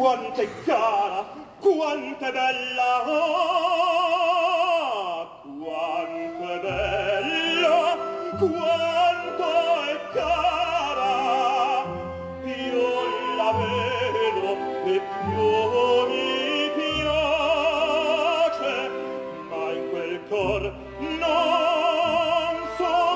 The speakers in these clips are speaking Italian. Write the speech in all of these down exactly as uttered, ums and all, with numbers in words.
quanto è cara, quanto è bella, ah, quanto è bella, quanto è cara. Io la vedo e più mi piace, ma in quel cor non son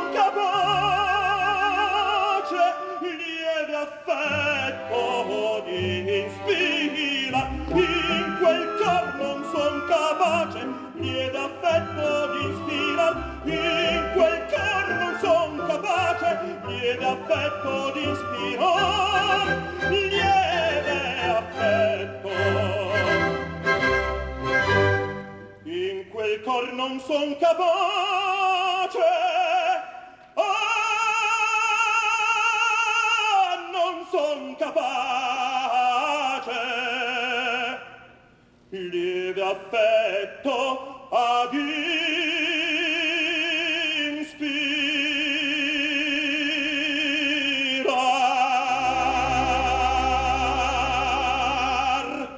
capace lieve affetto di ispira. In quel cor non son capace lieve affetto di ispira. In quel cor non son capace lieve affetto di ispira. Lieve affetto. In quel cor non son capace, ah, non son capace, lieve affetto ad inspirar.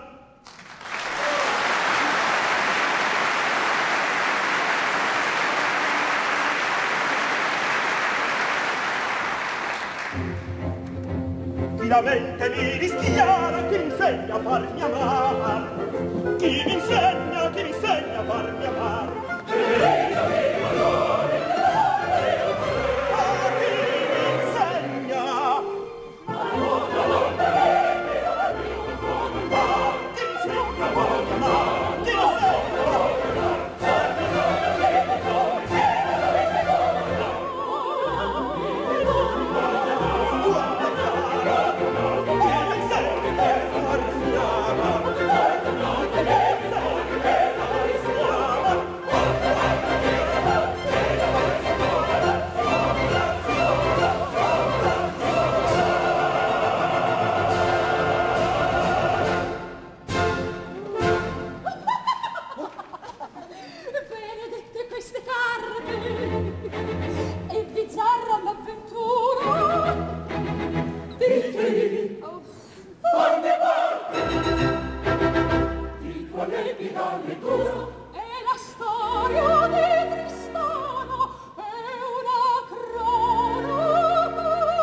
Chi la mente mi rischiara, chi mi insegna a farmi amar, chi mi insegna, chi mi insegna a farmi amar. Ah, chi mi insegna? Ah, chi mi insegna a farmi amar, chi mi insegna a Benedette queste carte e bizzarra l'avventura. Dici, oh. Fanne parte di qual epica lettura. È la storia di Tristano, è una cronaca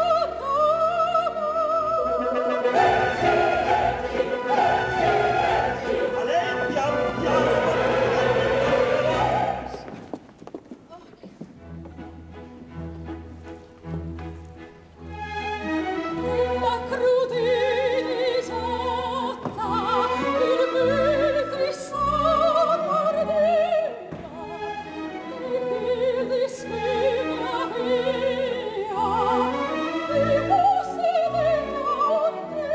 la crudele esatta, il bel Tristano ardeva, e che dispera via, e fosse denante,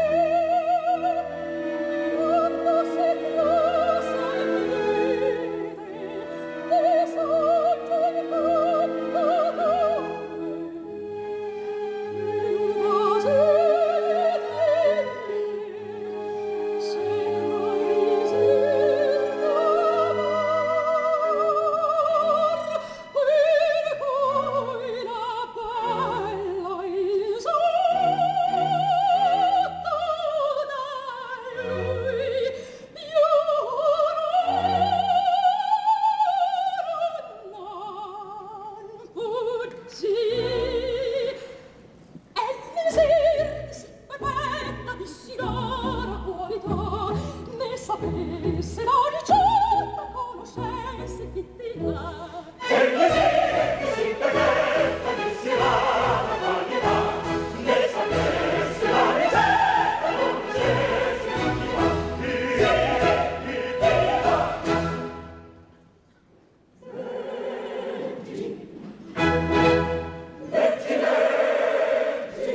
quando si crossa il piede, che soggia il cantatore. Sapesse la ricetta, conoscesse chi ti dà. E le sere si perfetta, dissi la qualità, ne sapesse la ricetta, conoscesse chi ti dà. Chi ti dà. Leggi, leggi, leggi.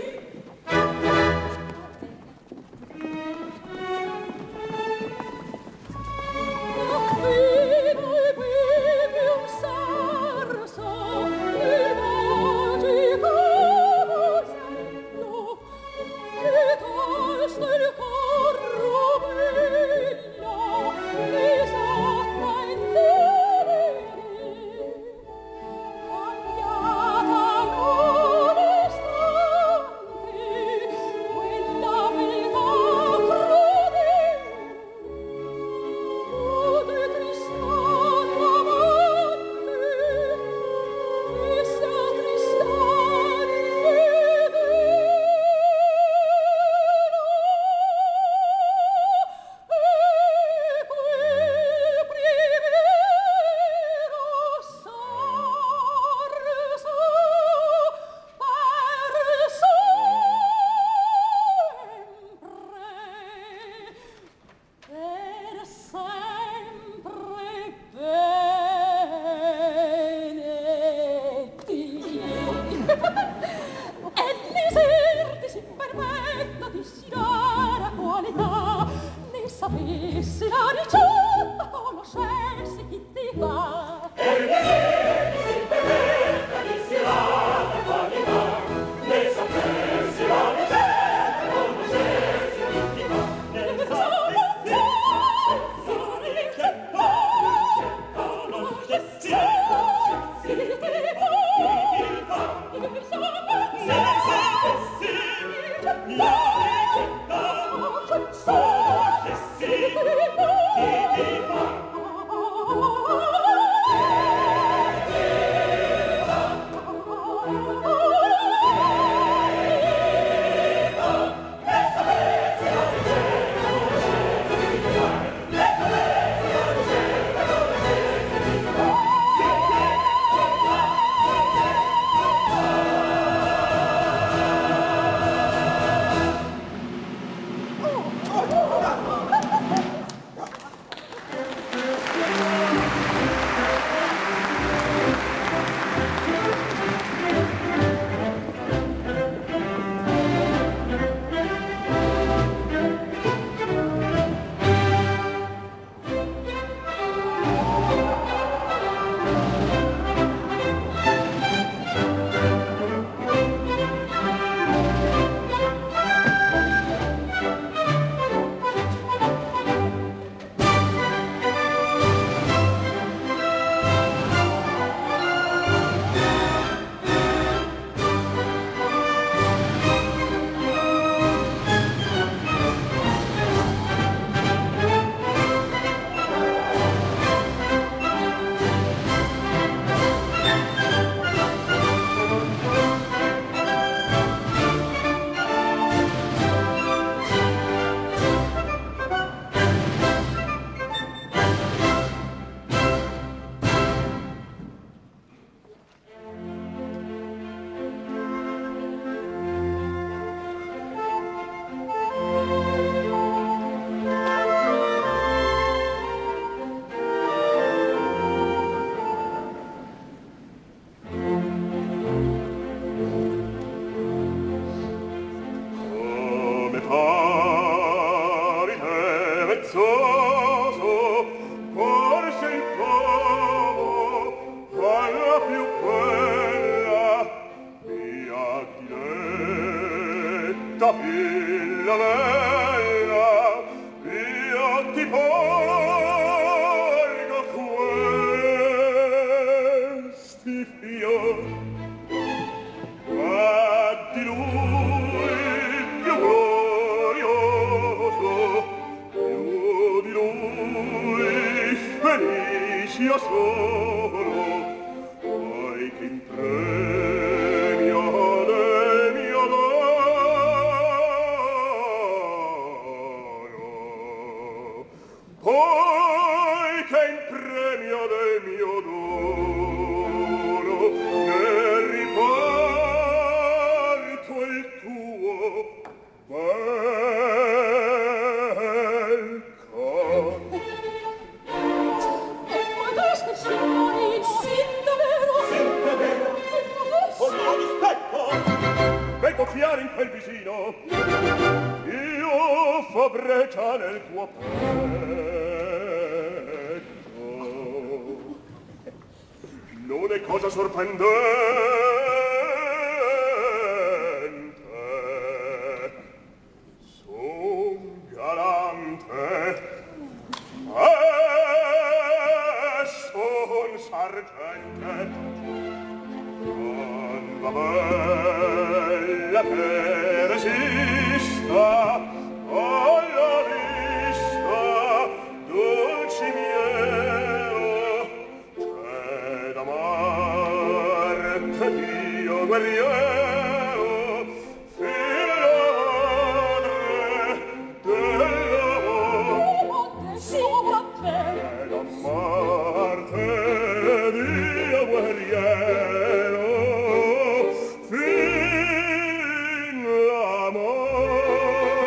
Fin l'amor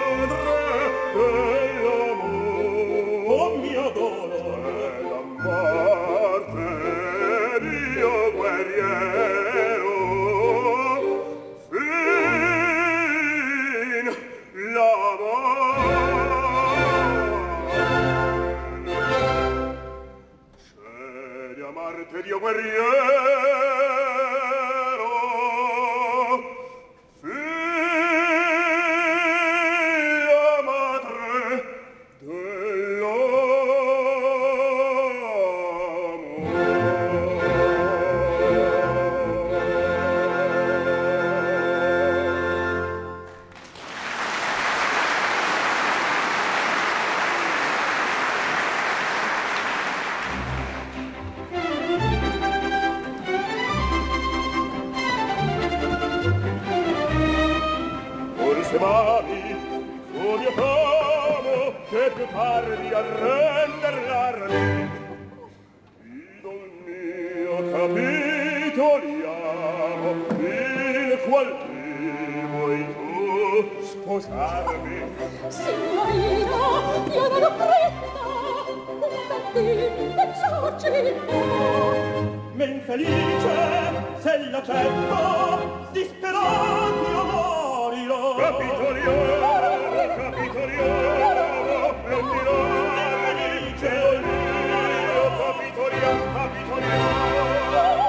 oh mio tomo, che più tardi a render l'arme. Idol mio capitoliamo, il qual vuoi tu sposarmi? Signorina, io non ho fretta, un pensorci. Men felice, se l'accetto, disperati io morirò. Capitoliamo, capitoliamo, prendirò felice, io capitoliamo, capitoliamo.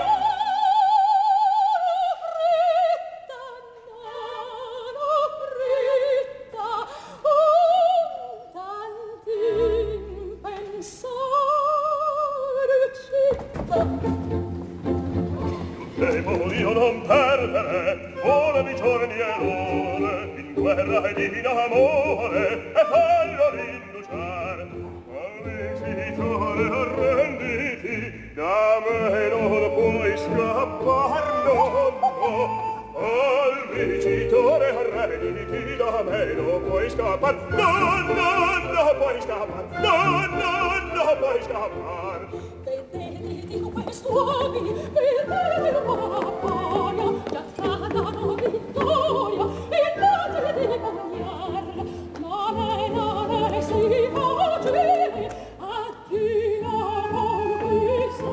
Devo io non perdere ore di giorni e ore in guerra ed in amore e fallo rinduciar al vincitore arrenditi da me non puoi scappar no no al vincitore arrenditi da me non puoi scappar no no no puoi scappar no no no puoi scappar. Vedete, dico quest'uomini, vedete un paio, che accadano vittoria, e l'altro di cognar. Non è, non è, si facile, a Dio conquistar.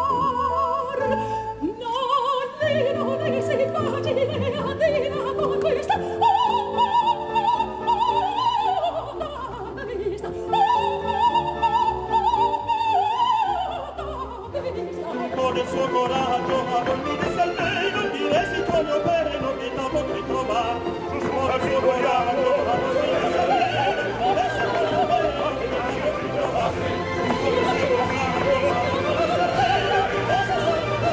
Non è, non è, si facile, a Dio conquistar. Oh, oh, oh, oh, oh, la vista, con il suo coraggio ma non mi disse al me non dire si come opere non mi dopo che trovar con il suo coraggio ma non mi disse al me non dire si come opere non mi dopo che trovar con il suo coraggio ma non mi disse al me non dire si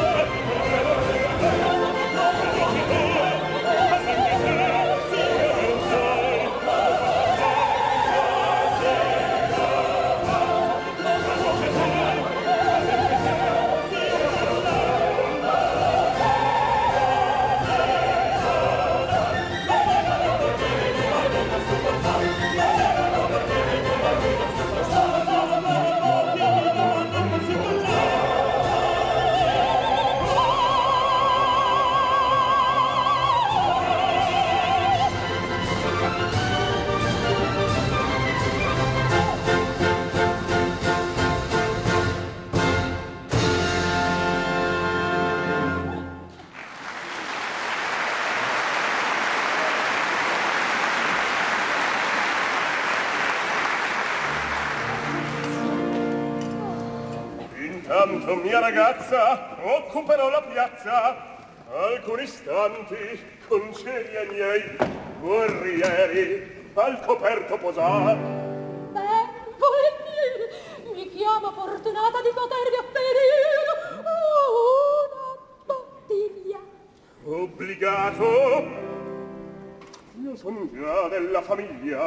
Intanto, mia ragazza, occuperò la piazza. Alcuni istanti, concedi ai miei guerrieri al coperto posar. Beh, volentieri, mi chiamo fortunata di potervi offrire una bottiglia. Obbligato? Io son già della famiglia.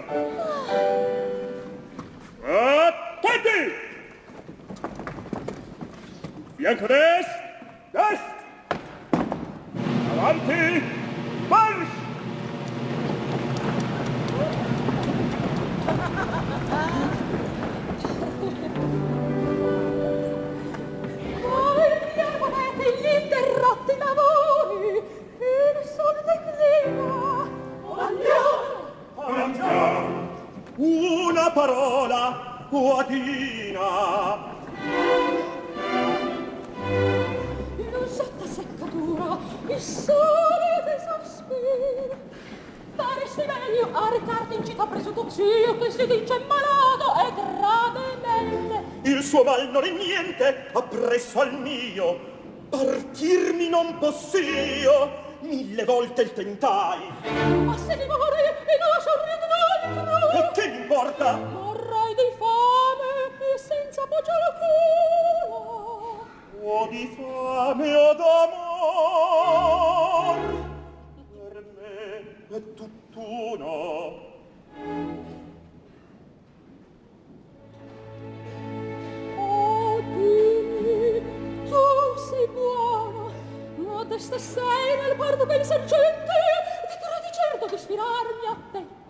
Attenti! Fianco dest, dest, avanti, marsch! Voi mi avete gli interrotti lavori, il sol declina. Andiamo! Andiamo! Una parola, quadina! Sotto seccatura, il sole dei sospiri. Faresti meglio a recarti in città presso tuo zio, che si dice malato e gravemente. Il suo mal non è niente, appresso al mio. Partirmi non possio, mille volte il tentai. Ma se mi muore e lascio un ridrollo, e che importa? morrai di fame e senza voce al culo. O di fame o d'amor, per me è tutt'uno. Oh, dimmi, tu sei buona, modesta sei nel guardo che insorgente, ti credi certo di ispirarmi affetto.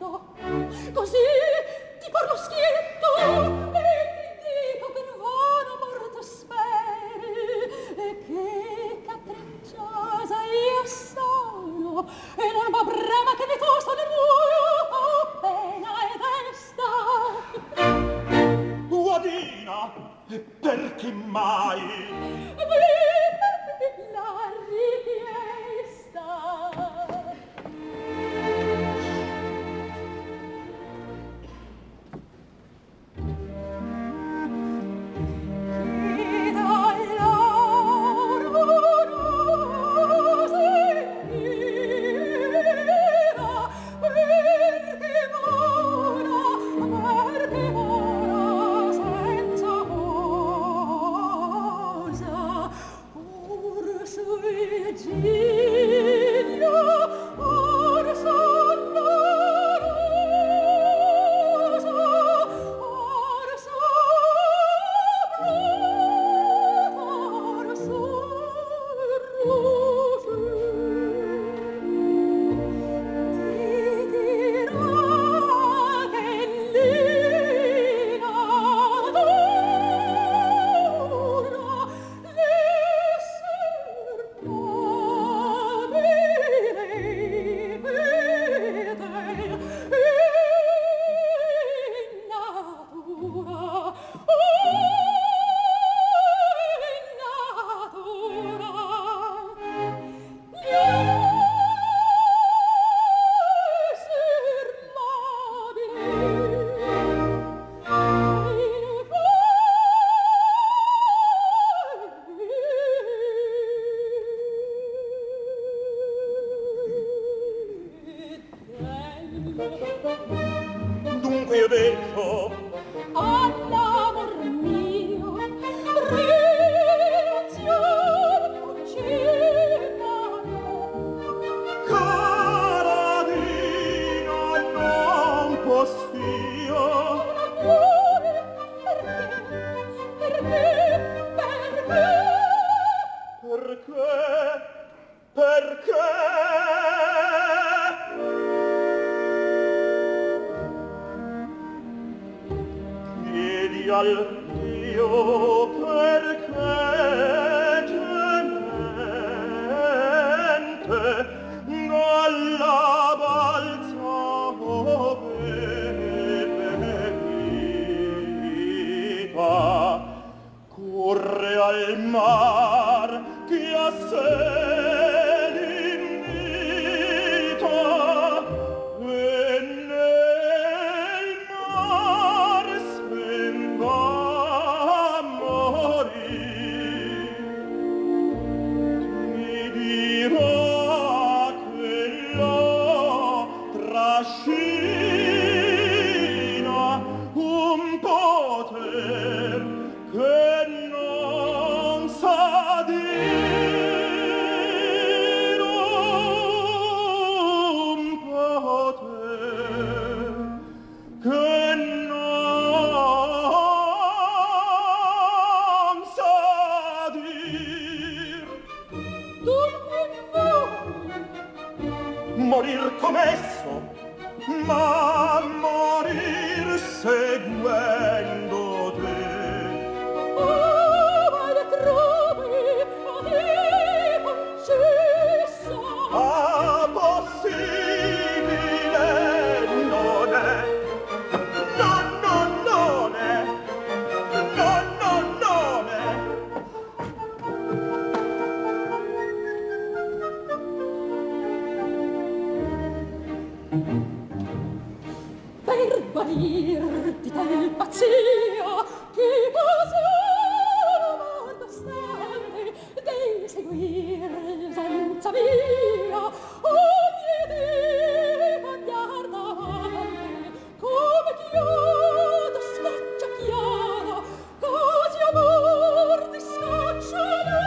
Dunque io detto all'amor mio rinunziar conceda Caradina non poss'io l'amore perché perché perché perché perché chiedi al Dio perché gemente dalla balza venuta corre al mar che a sé l'invita e nel mar sen va a morir. Mi dirà che la trascina un poter che non sa dire un poter che non sa dir. dunque Morir com'esso, ma morir seguendo te. oh ma le trovi a te concessa Ah, possibile non è, no, no, non è, no, no, non è. per guarir di tal pazzia che cosa bastante devi seguir senza via o piedi cambiar davanti come chiodo scaccia chiara così amor di scaccia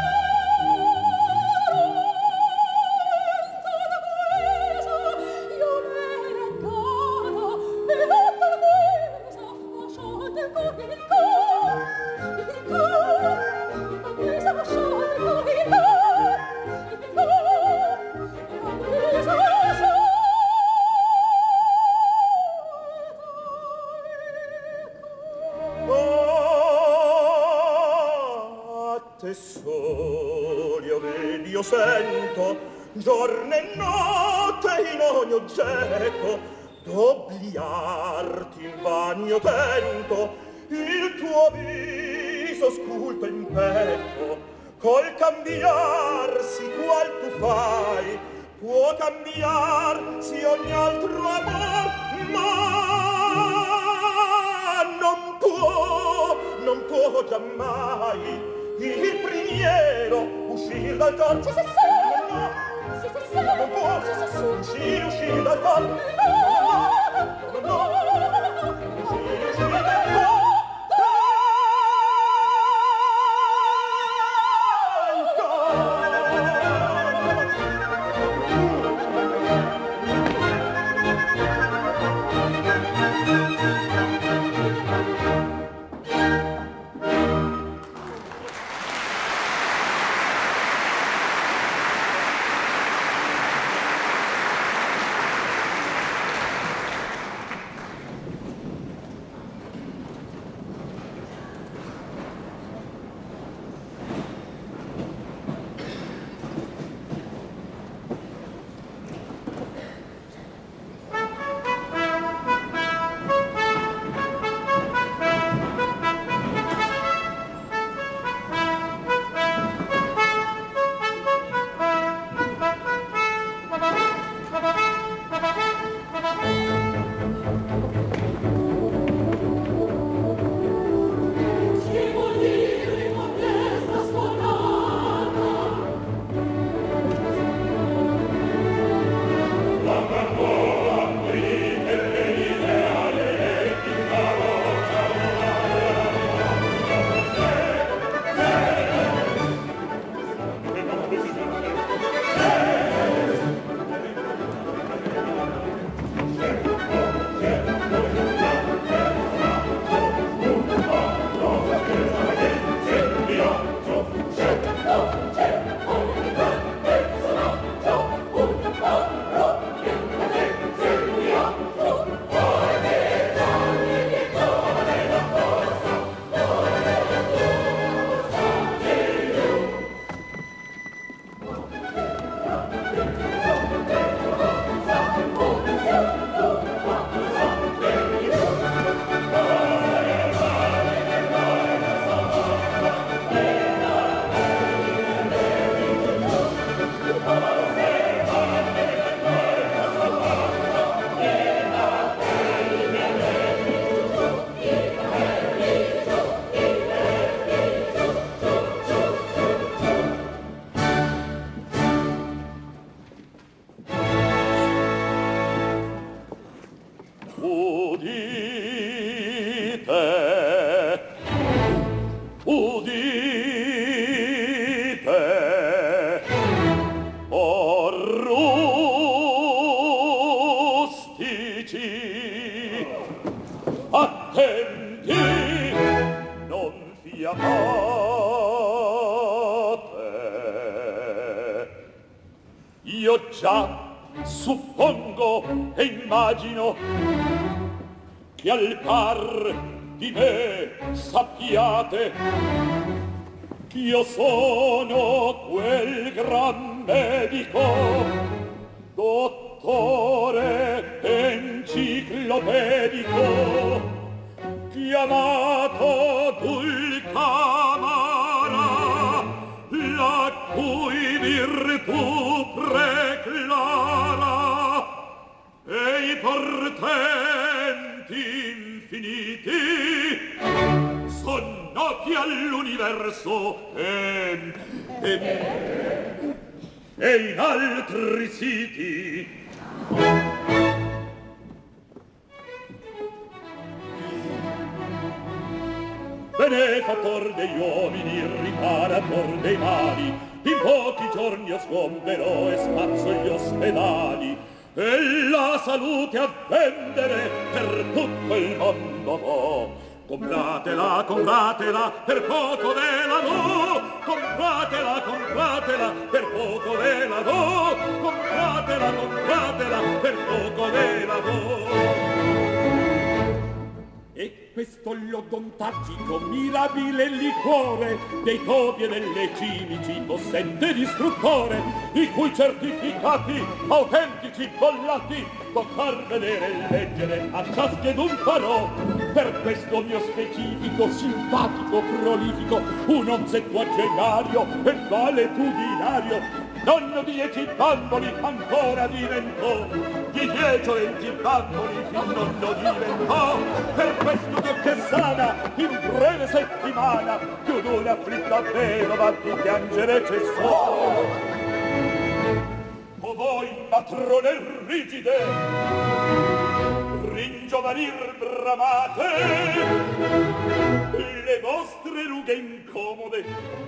Oh, a te soli io vedi, io sento, giorno e notte in ogni oggetto, d'obliarti invano io tento, il tuo viso sculto in petto, col cambiarsi qual tu fai, può cambiarsi ogni altro amor, ma non può, non può giammai il primiero uscir dal cor. Sì, sì, sì. No, Sì, sì, sì. non può Sì, sì, sì. uscire, uscire dal cor. No, no, no, uscire, uscire dal cor. udite, udite, o rustici, attenti, non fiammate. Io già suppongo e immagino che al par di me sappiate ch'io sono quel gran medico, dottore enciclopedico, chiamato Dulcamara, la cui virtù preclara e i portenti infiniti son noti all'universo e, e, e in altri siti. Benefattor degli uomini, riparator dei mali, in pochi giorni io sgomberò e spazzo gli ospedali e la salute a vendere per tutto il mondo vo. Compratela, compratela, per poco ve la do, compratela, compratela, per poco ve la do, compratela, compratela, per poco ve la do. E questo l'odontagico mirabile liquore dei topi e delle cimici possente distruttore, i cui certificati autentici bollati toccar vedere e leggere a ciaschedun farò. Per questo mio specifico, simpatico, prolifico, un onzettuagenario e valetudinario nonno di dieci bamboli ancora diventò, di dieci o venti bamboli fin nonno diventò. Per questo che che sana in breve settimana più d'una afflitta vedova di piangere cessò. O voi matrone rigide, ringiovanir bramate, le vostre rughe incomode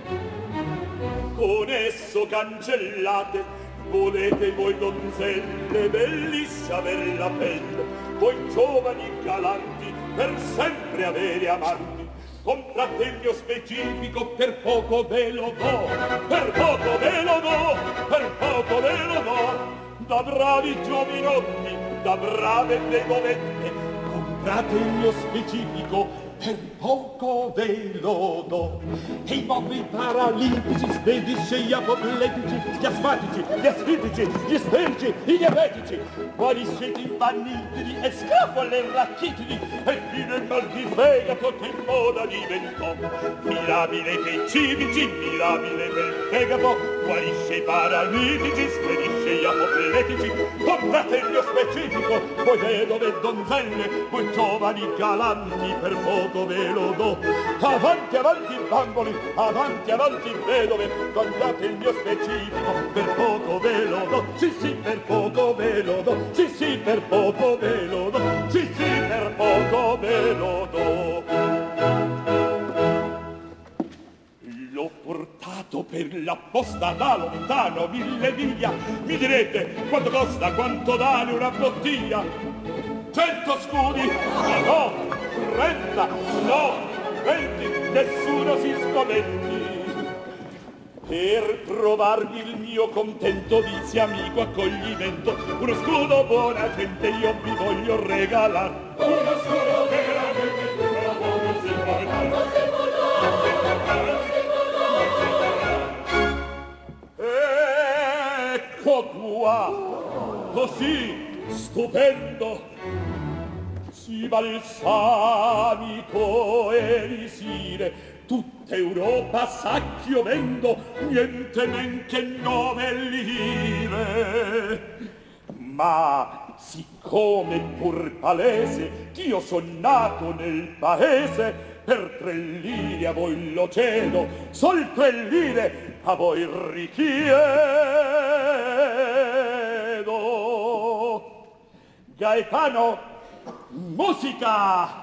con esso cancellate, volete voi donzelle bellissime aver la pelle, voi giovani galanti per sempre avere amanti. Comprate il mio specifico, per poco ve lo do, per poco ve lo do, per poco ve lo do, da bravi giovinotti, da brave begovette. Comprate il mio specifico, per poco ve lo do. E i mobili paralimpici, spedisce gli apopletici, gli asmatici, gli asfitici, gli sferici, i diabetici, quali siete invannitidi e scapole rachitidi, e fino il mal di fegato che in moda diventò. Mirabile che i civici, mirabile del fegato, guarisce i paralitici, spedisce gli apopletici. Comprate il mio specifico, voi vedove donzelle, voi giovani galanti, per poco ve lo do. Avanti, avanti bamboli, avanti, avanti vedove, comprate il mio specifico, per poco ve lo do. Sì, sì, per poco ve lo do. Sì, sì, per poco ve lo do. Sì, sì, per poco ve lo do. L'ho portato per la posta da lontano, mille miglia. Mi direte, quanto costa, quanto vale una bottiglia? Cento scudi? No, trenta, no, venti, nessuno si scommetti. Per provarvi il mio contento, vizi amico accoglimento, uno scudo buona gente io vi voglio regalar. Uno scudo veramente non si può dare, non si può dare, non si può dare. Ecco qua, così stupendo, sì balsamico elisire, tutta Europa sa chiovendo, niente men che nove lire. Ma siccome pur palese ch'io son nato nel paese, per tre lire a voi lo cedo, sol tre lire a voi richiedo. Gaetano, Musica!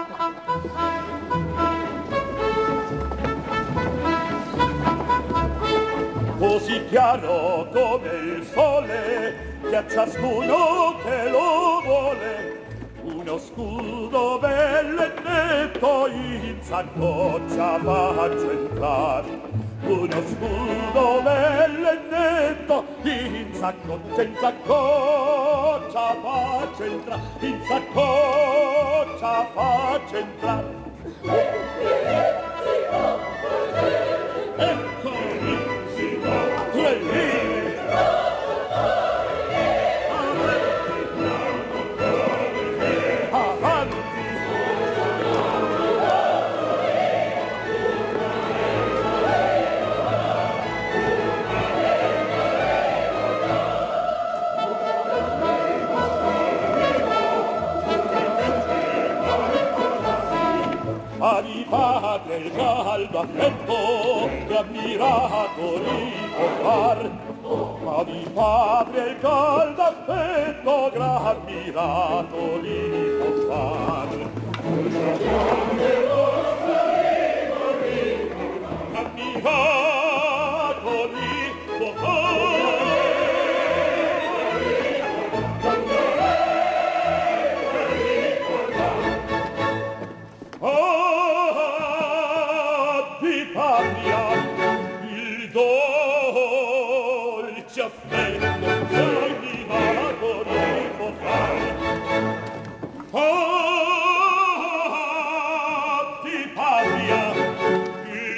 Così chiaro come il sole, che a ciascuno che lo vuole, uno scudo bello e netto in saccoccia faccio entrare. Uno scudo bello e netto in saccoccia, in saccoccia faccio entrare, in saccoccia faccio entrare. Eccomi, si va, tu è lì. A di padre il caldo affetto che ammirato li può far. A di padre il caldo affetto che ammirato li può far. Ammirato li può far. Il dolce affetto arrivato li può fare. Oh, di patria, il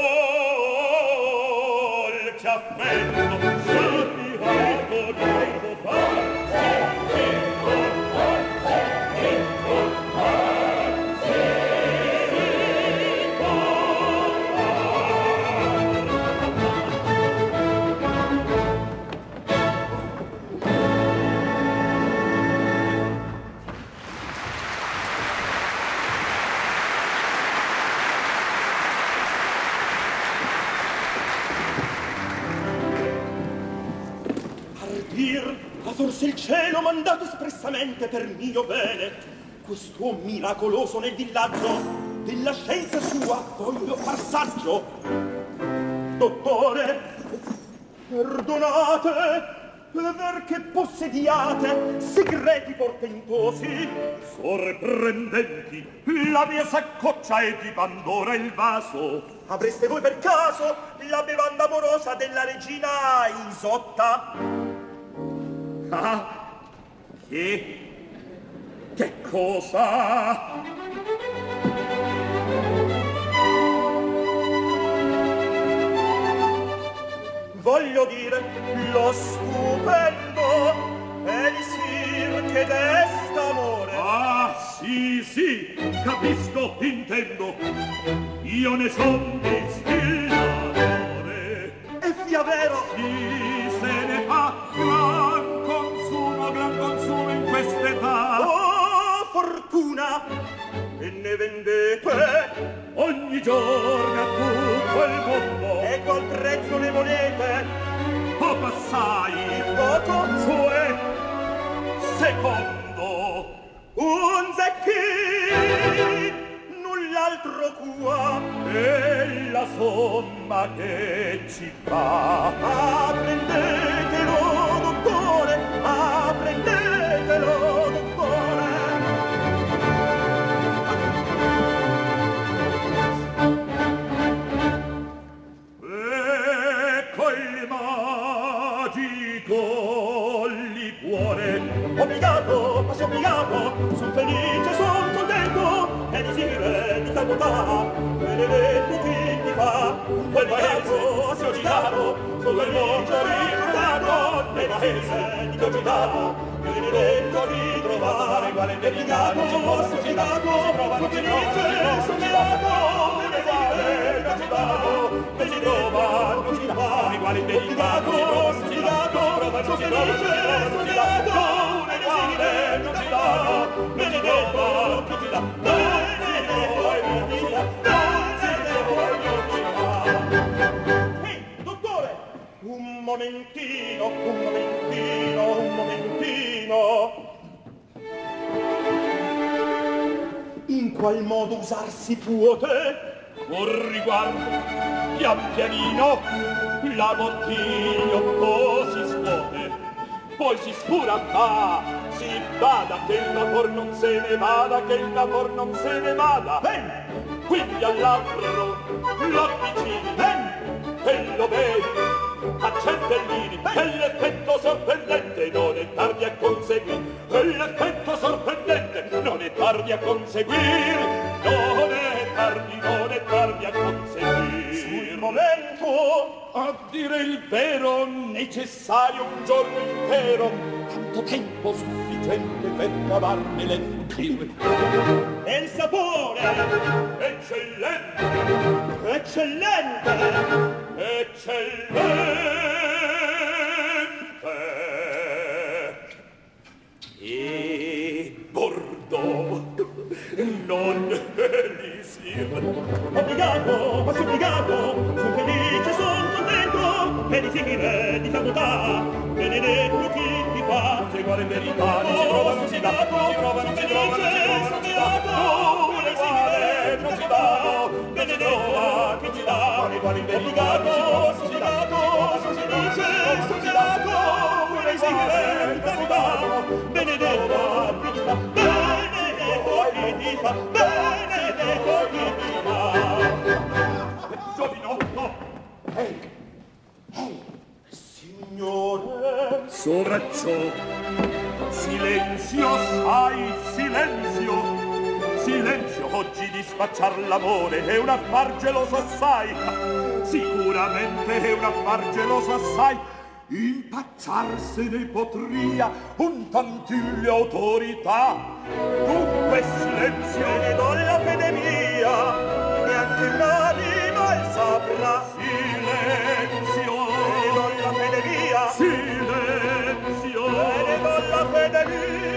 dolce affetto arrivato li può fare. Forse il cielo mandato espressamente per mio bene, quest'uomo miracoloso nel villaggio della scienza sua voglio far saggio. Dottore, perdonate perché possediate segreti portentosi, sorprendenti. La mia saccoccia è di Pandora il vaso. Avreste voi per caso la bevanda amorosa della regina Isotta? Ah, che? Che cosa? Voglio dire, lo stupendo elisir che desta amore. Ah, sì, sì, capisco, intendo. Io ne son distillatore. È via vero? Sì, se ne fa gran consumo, gran consumo in quest'età. Oh, fortuna! E ne vendete ogni giorno a tutto il mondo. E qual prezzo ne volete? Poco assai, poco, cioè secondo un zecchin, null'altro qua. E la somma che ci fa. Ah, prendetelo, dottore, ah, prendetelo, dottore. Ecco il magico liquore. Obbligato, quasi obbligato, son felice, son contento, e desire di tal bontà, me ne vedo chi ti fa. Quel paese associato, son felice ritrovato, nel paese di cogitato, me ne vedo ritrovare. Quale delicato, associato, son felice, son girato, me ne vedo cogitato, me si trova, non si trova, quale delicato, associato, son felice, son girato, me ne vedo cogitato, me si trova, non si trova. Un momentino, un momentino, un momentino. qual modo usar si puote? Un riguardo, pian pianino, la bottiglia poi si scuote, poi si sfura, ma si bada che il vapor non se ne vada, che il vapor non se ne vada. Ben, quindi all'altro lo avvicini, ben, e lo vedi, a centellini, e l'effetto sorprendente non è tardi a conseguire, e l'effetto sorprendente non è tardi a conseguire, non è tardi, non è tardi a conseguire. Sul momento, a dire il vero, necessario un giorno intero, tanto tempo sufficiente per cavarne le future. E il sapore eccellente, eccellente, eccellente. E Bordeaux non elisir. Obbligato, ma obbligato, son felice, son contento, elisire di facoltà, benedetto chi ti fa. Se guarda in verità, non si trova, non si dà, non si trova, non si trova, non si trova, non si dà, non elisire, non si dà, benedetto chi ti dà. Quale guarda in verità, non si dà, non si dice, non si dà, non elisire, non si dà, benedetto chi ti dà, benedetto chi ti fa, benedetto chi ti fa. Giovinotto, ehi, ehi, signore, sopra ciò, silenzio, sai, silenzio, silenzio, oggi di spacciar l'amore è un affar geloso assai, sicuramente è un affar geloso assai, impacciarsene potria un tantiglio autorità. Dunque silenzio, e do la fede mia, neanche un'anima il saprà. Silenzio, e do la fede mia, silenzio, e do la fede mia.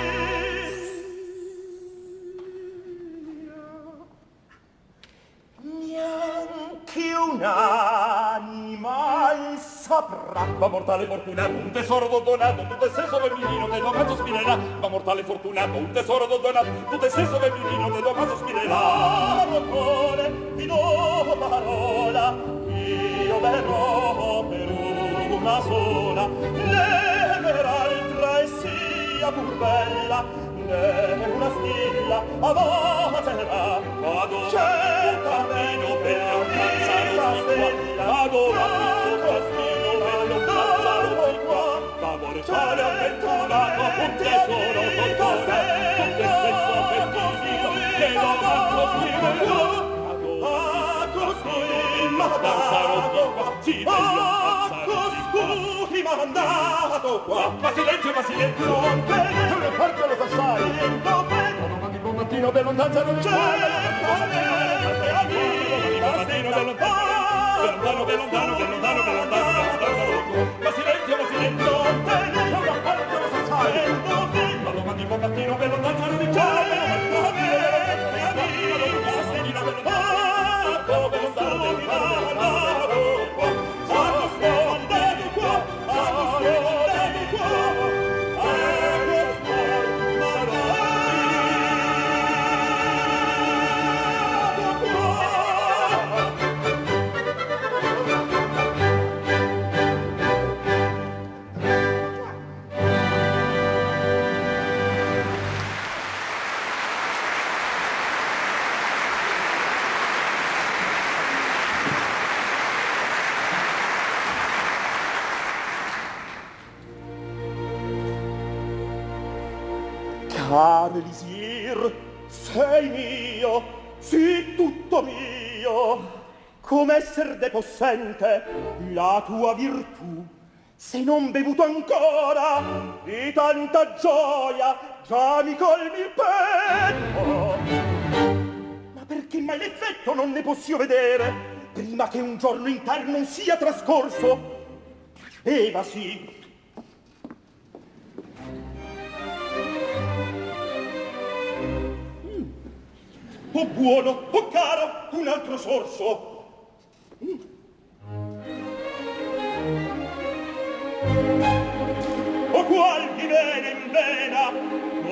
Neanche un'anima il saprà. Ma mortale fortunato, un tesoro donato, tu te stesso bambinino del domato spirerà. Ma mortale fortunato, un tesoro donato, tu te stesso bambinino del domato spirerà. Dottore, ti do parola, io verrò per una sola, né per altra e sia pur bella, né una stilla avanzerà. Vado certamente per un stella, vado tutto caspino per un cazzaro qua, da mortale avventurato un tesoro dottore, con te stesso perfino che lo mazzo spirerà. A costui mandato qua, sì, a costui mandato qua. Ma silenzio, ma silenzio, non bene, non farcelo s'assai, non bene, non mandi buon mattino per lontanza non c'è, certamente amica, mattino per lontano, per lontano, per lontano, per lontano, per lontano, ma silenzio, ma silenzio, non bene, non farcelo s'assai, non bene, ma non mandi buon mattino per lontanza non c'è, certamente amica, mattino per lontano. Caro Elisir, sei mio, sì tutto mio, come esser depossente la tua virtù, se non bevuto ancora di tanta gioia già mi colmi il petto. Ma perché mai l'effetto non ne possio vedere prima che un giorno inter non sia trascorso? Bevasi. Oh buono, oh caro, un altro sorso. Mm. O qual di vena in vena,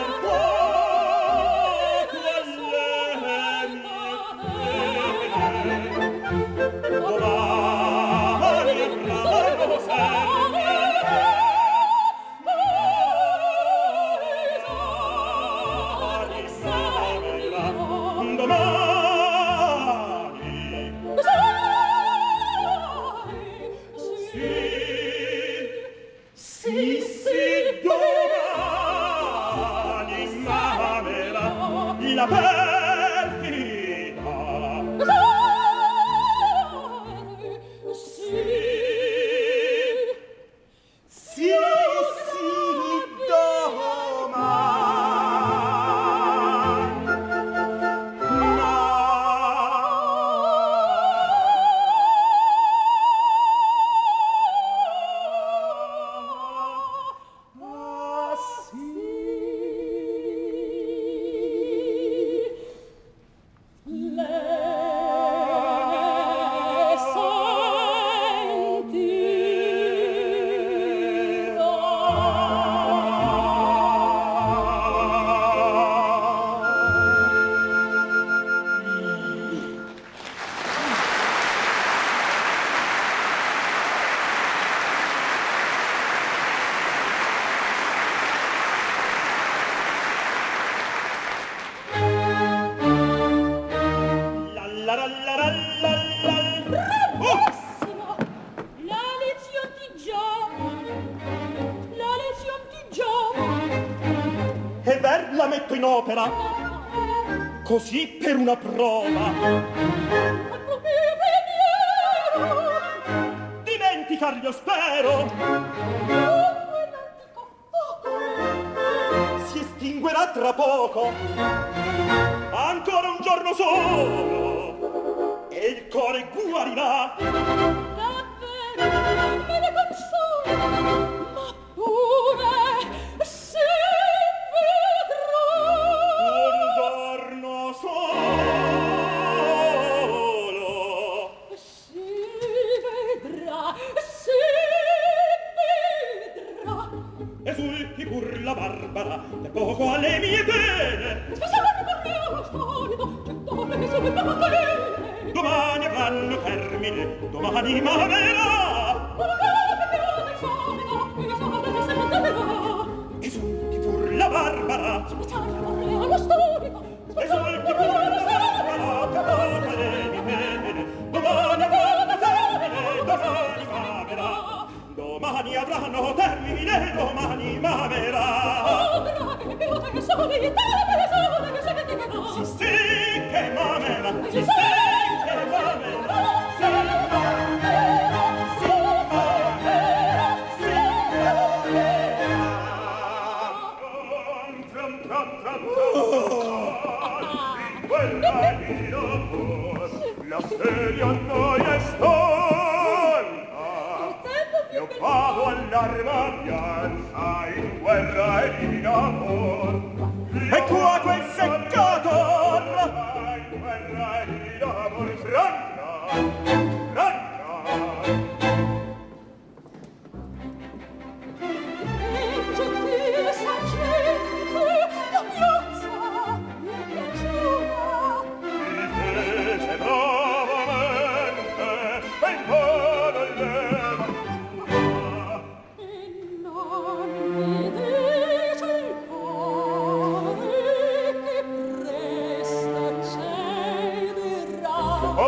la metto in opera, così per una prova. Dimenticar io spero, si estinguerà tra poco, ancora un giorno solo e il cuore guarirà. Davvero, me ne consola, ma pure si vedrà. Un giorno solo Si vedrà, si vedrà. esulti pur la Barbara, che poco alle mie pene. Sposare con me allo stolido, c'è donne che sono da bene. Domani avranno termine, domani m'amerà. Esulti pur la Barbara, Sposare con me allo stolido, esulti pur la Barbara, che poco alle mie pene. Domani avranno termine, domani m'amerà. Domani avranno termine, domani m'amerà. Sì, sì, che m'amerà, sì, sì, che m'amerà, sì, m'amerà, sì, m'amerà, sì, m'amerà. La sedia noia è stanca, io vado all'arma bianca in guerra e in amor. E qua quel seccator, in guerra e in amor, franca, franca. Gentile saggente, la piazza mi piaceva. Difese bravamente e in mano leva tua. E non mi dice il cuore che presto cederà. Oh,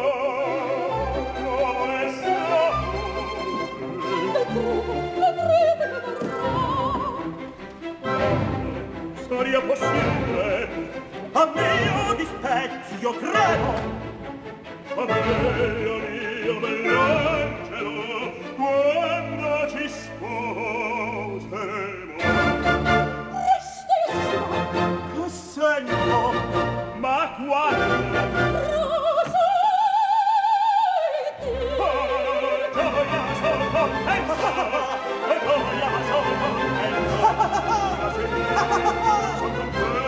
non è stato Vedrete, vedrete che verrà. storia possibile. a mio dispezio credo. Ma bello mio bell'angelo, quando ci sposeremo. Prestissimo, Che segno, Ma quando? Rosetti. Oh, gioia, sono contento, e gioia, sono contento. La sedia, sono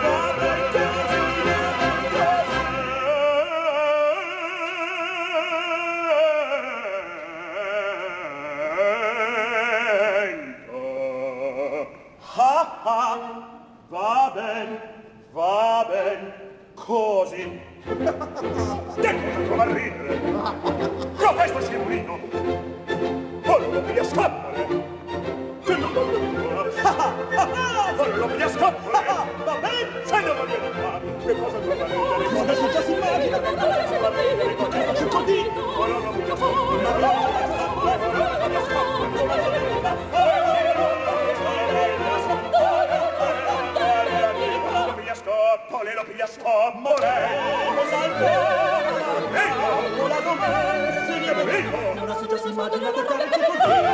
contento. Ah ah, va ben, va ben, così. Che cosa trova a ridere? Cos'è sto scimolino? Oh, non lo piglia scappare! Se non lo piglia! Oh, non lo piglia scappare! Va ben, Se non lo viene qua! Che cosa trova a ridere? cosa si già si immagina? C'è così. Oh, non lo piglia scappare! Non lo piglia scappare! Lo piglia scappare! Con la romanza di Americo, ora si già si immagina che c'è così.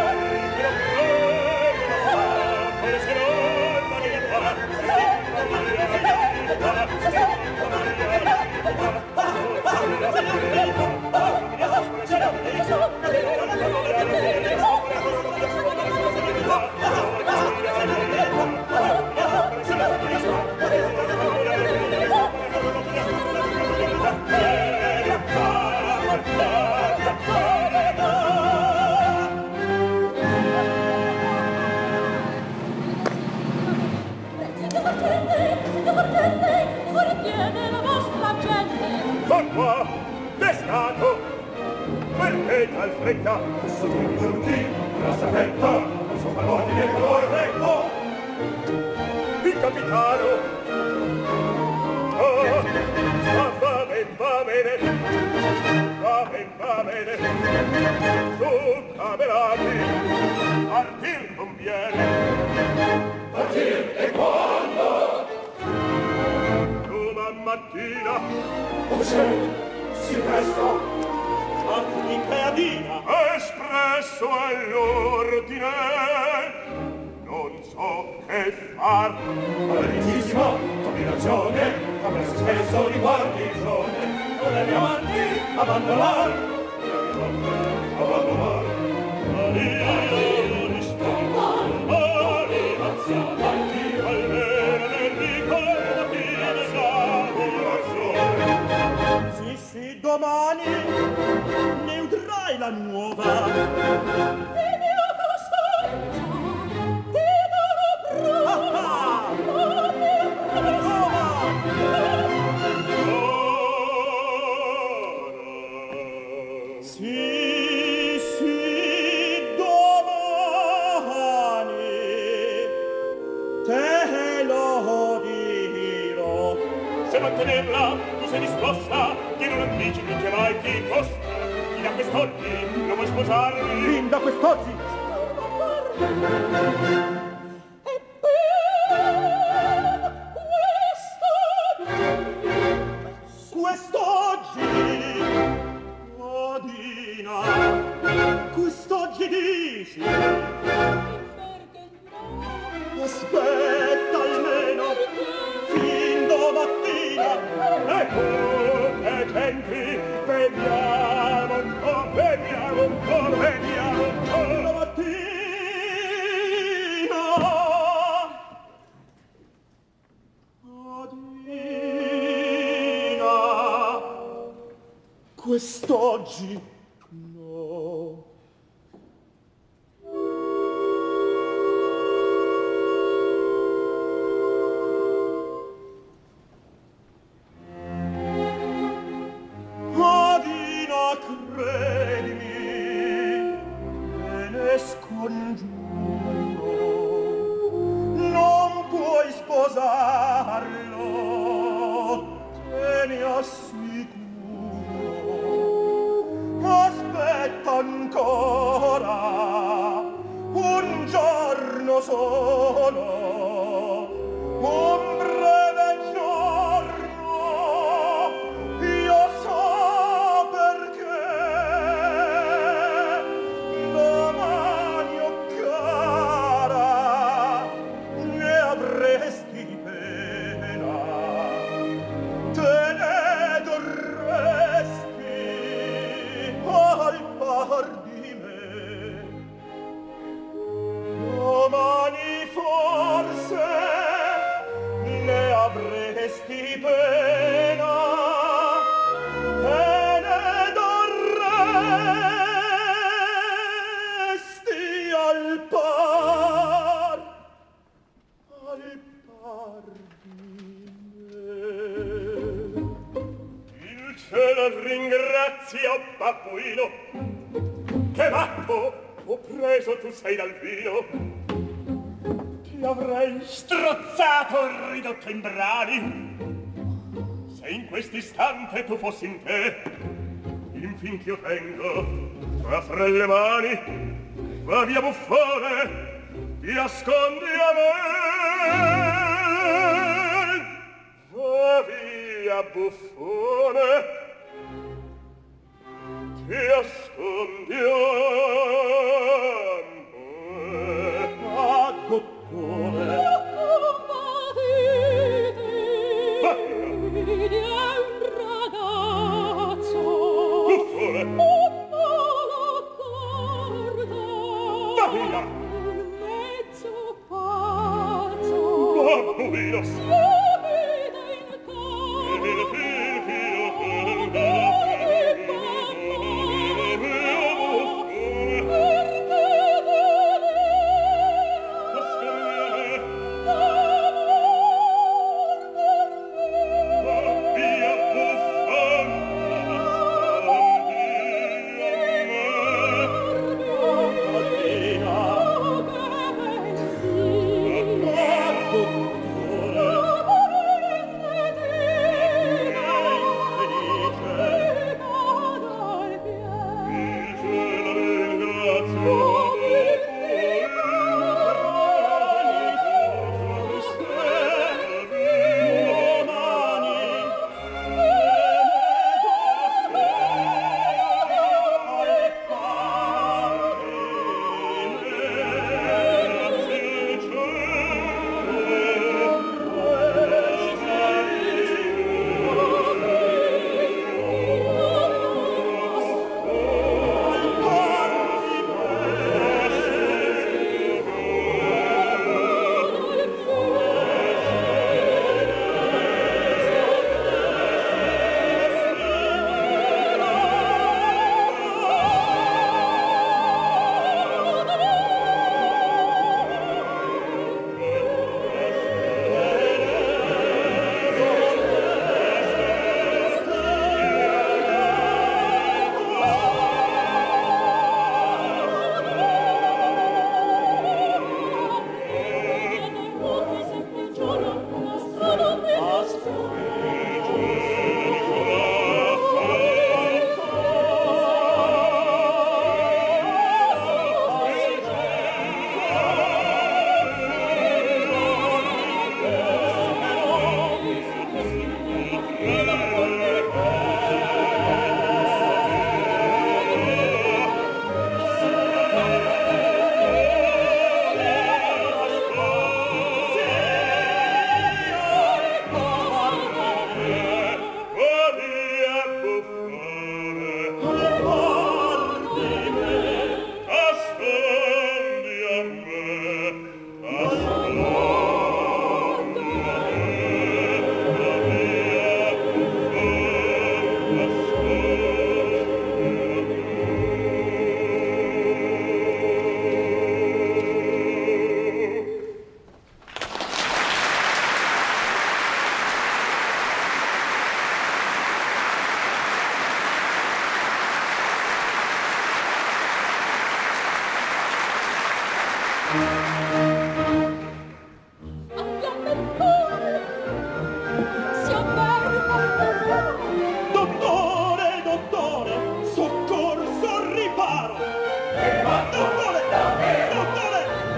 Con qua, destato, perché tal fretta? Questo tutto tutti, la sapetta, il suo pallone del colore greco. Il capitano, oh, va, va bene, va bene, va bene, va bene. Su, camerati, partir non viene. Partir e quando? mattina. Oh cielo, si presto, affinché adina. Espresso all'ordine, non so che far. Maledicissima combinazione, come se spesso riguardi il giorno. Non le mie amanti abbandonar, abbandonar. Io rispondo, arrivazza, avanti, almeno nel ricordati della sì, sì, domani ne udrai la nuova. Il mio costoggio ti darò proprio. Sì, sì, domani te lo dirò. Se mantenerla tu sei disposta, che non anticipi che mai ti costa. Chi da quest'oggi non vuoi sposarmi? Fin da quest'oggi. Quest'oggi, Adina, quest'oggi dici? Aspetta almeno fin domattina. Ecco che c'entri, vediamo un po', vediamo un po', vediamo un po'. Domattina, Adina, quest'oggi no. Adina, credimi, me ne scongiuro, non puoi sposarlo, te ne assicuro. Aspetta ancora un giorno solo, un breve giorno. Io so perché domani, oh cara, ne avresti pena, te ne dorresti al par di me. Domani forse ne avresti pena, te ne dorresti al par, al par di me. Il cielo ringrazia, babbuino. Che matto, ho preso tu sei dal vino. Ti avrei strozzato, ridotto in brani. Se in quest'istante tu fossi in te, infin ch'io tengo tra fra le mani, va via buffone, ti nascondi a me. Va via buffone, ti nascondi a me. Ah, dottore, Vedi, è un ragazzo, Buffone, un polo corto, va via, un mezzo pazzo, babbuino, si vede in il casa. fil filo canta, Oh, Andiamo in cuore, si avverta Dottore, dottore, soccorso al riparo. Dottore, dottore, dottore.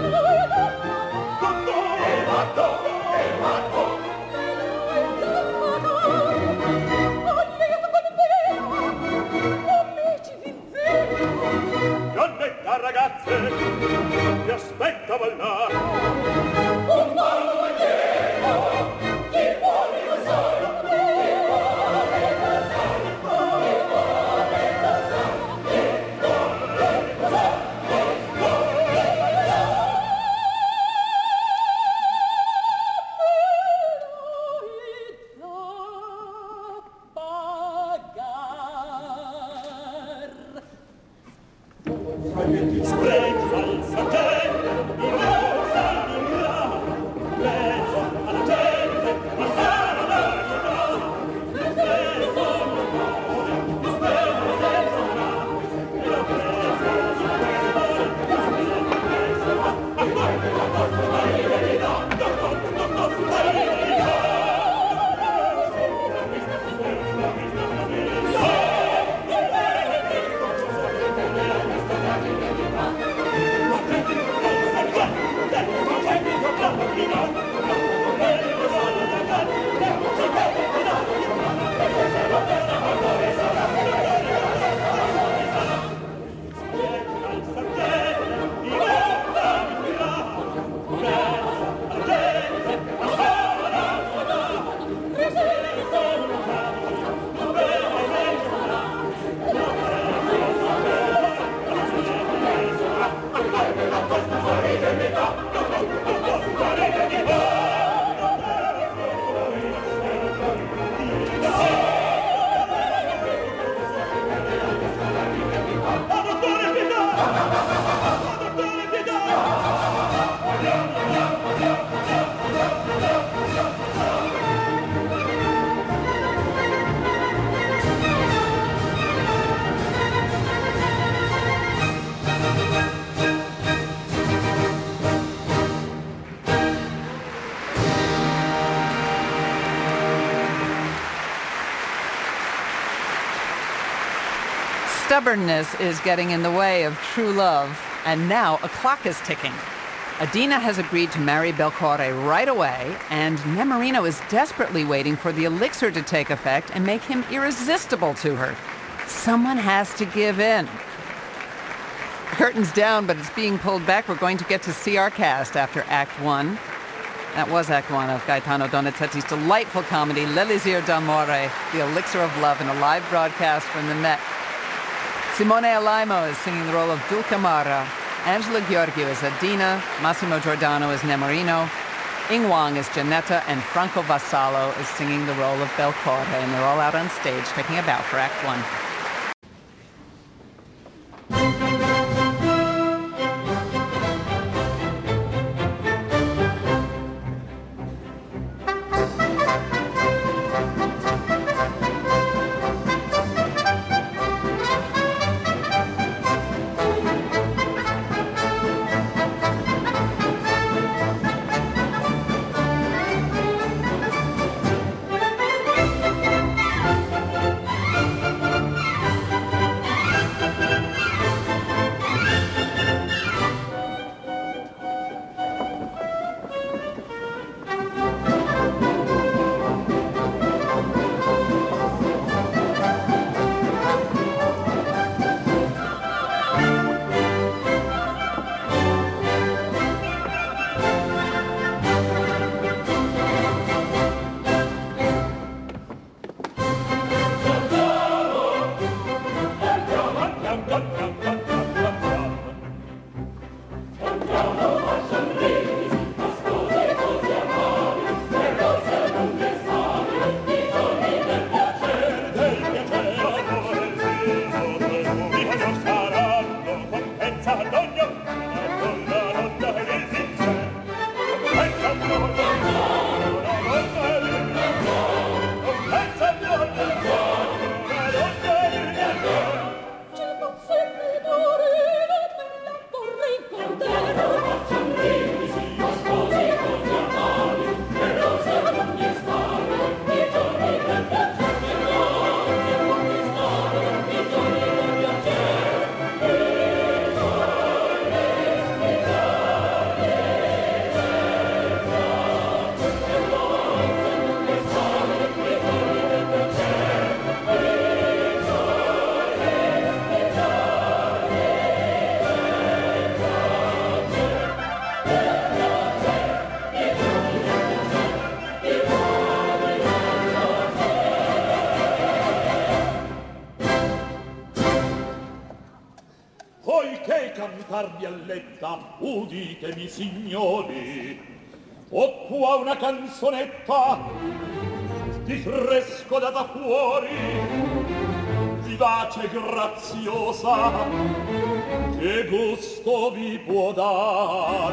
Giannetta, ragazze, vi aspetta a ballare. Un ballo maniero, chi vuole lo solo, chi vuole lo solo, chi vuole lo solo, chi vuole lo solo, chi vuole Sprezza il saggente, in rosa di grano, prezzo alla gente, ma sarà la città. Prezzo all'amore, di spero senza grano, e lo prezzo alla gente, a qualche la cosa la verità, da qualche la cosa la verità. Stubbornness is getting in the way of true love, and now a clock is ticking. Adina has agreed to marry Belcore right away, and Nemorino is desperately waiting for the elixir to take effect and make him irresistible to her. Someone has to give in. Curtain's down, but it's being pulled back. We're going to get to see our cast after Act One. That was Act One of Gaetano Donizetti's delightful comedy, L'Elisir d'Amore, The Elixir of Love, in a live broadcast from the Met. Simone Alaimo is singing the role of Dulcamara, Angela Gheorghiu is Adina, Massimo Giordano is Nemorino, Ing Wang is Janetta, and Franco Vassallo is singing the role of Belcore, and they're all out on stage taking a bow for Act One. C'è un vialletta, uditemi signori, ho qua una canzonetta di fresco data fuori, vivace e graziosa, che gusto vi può dar,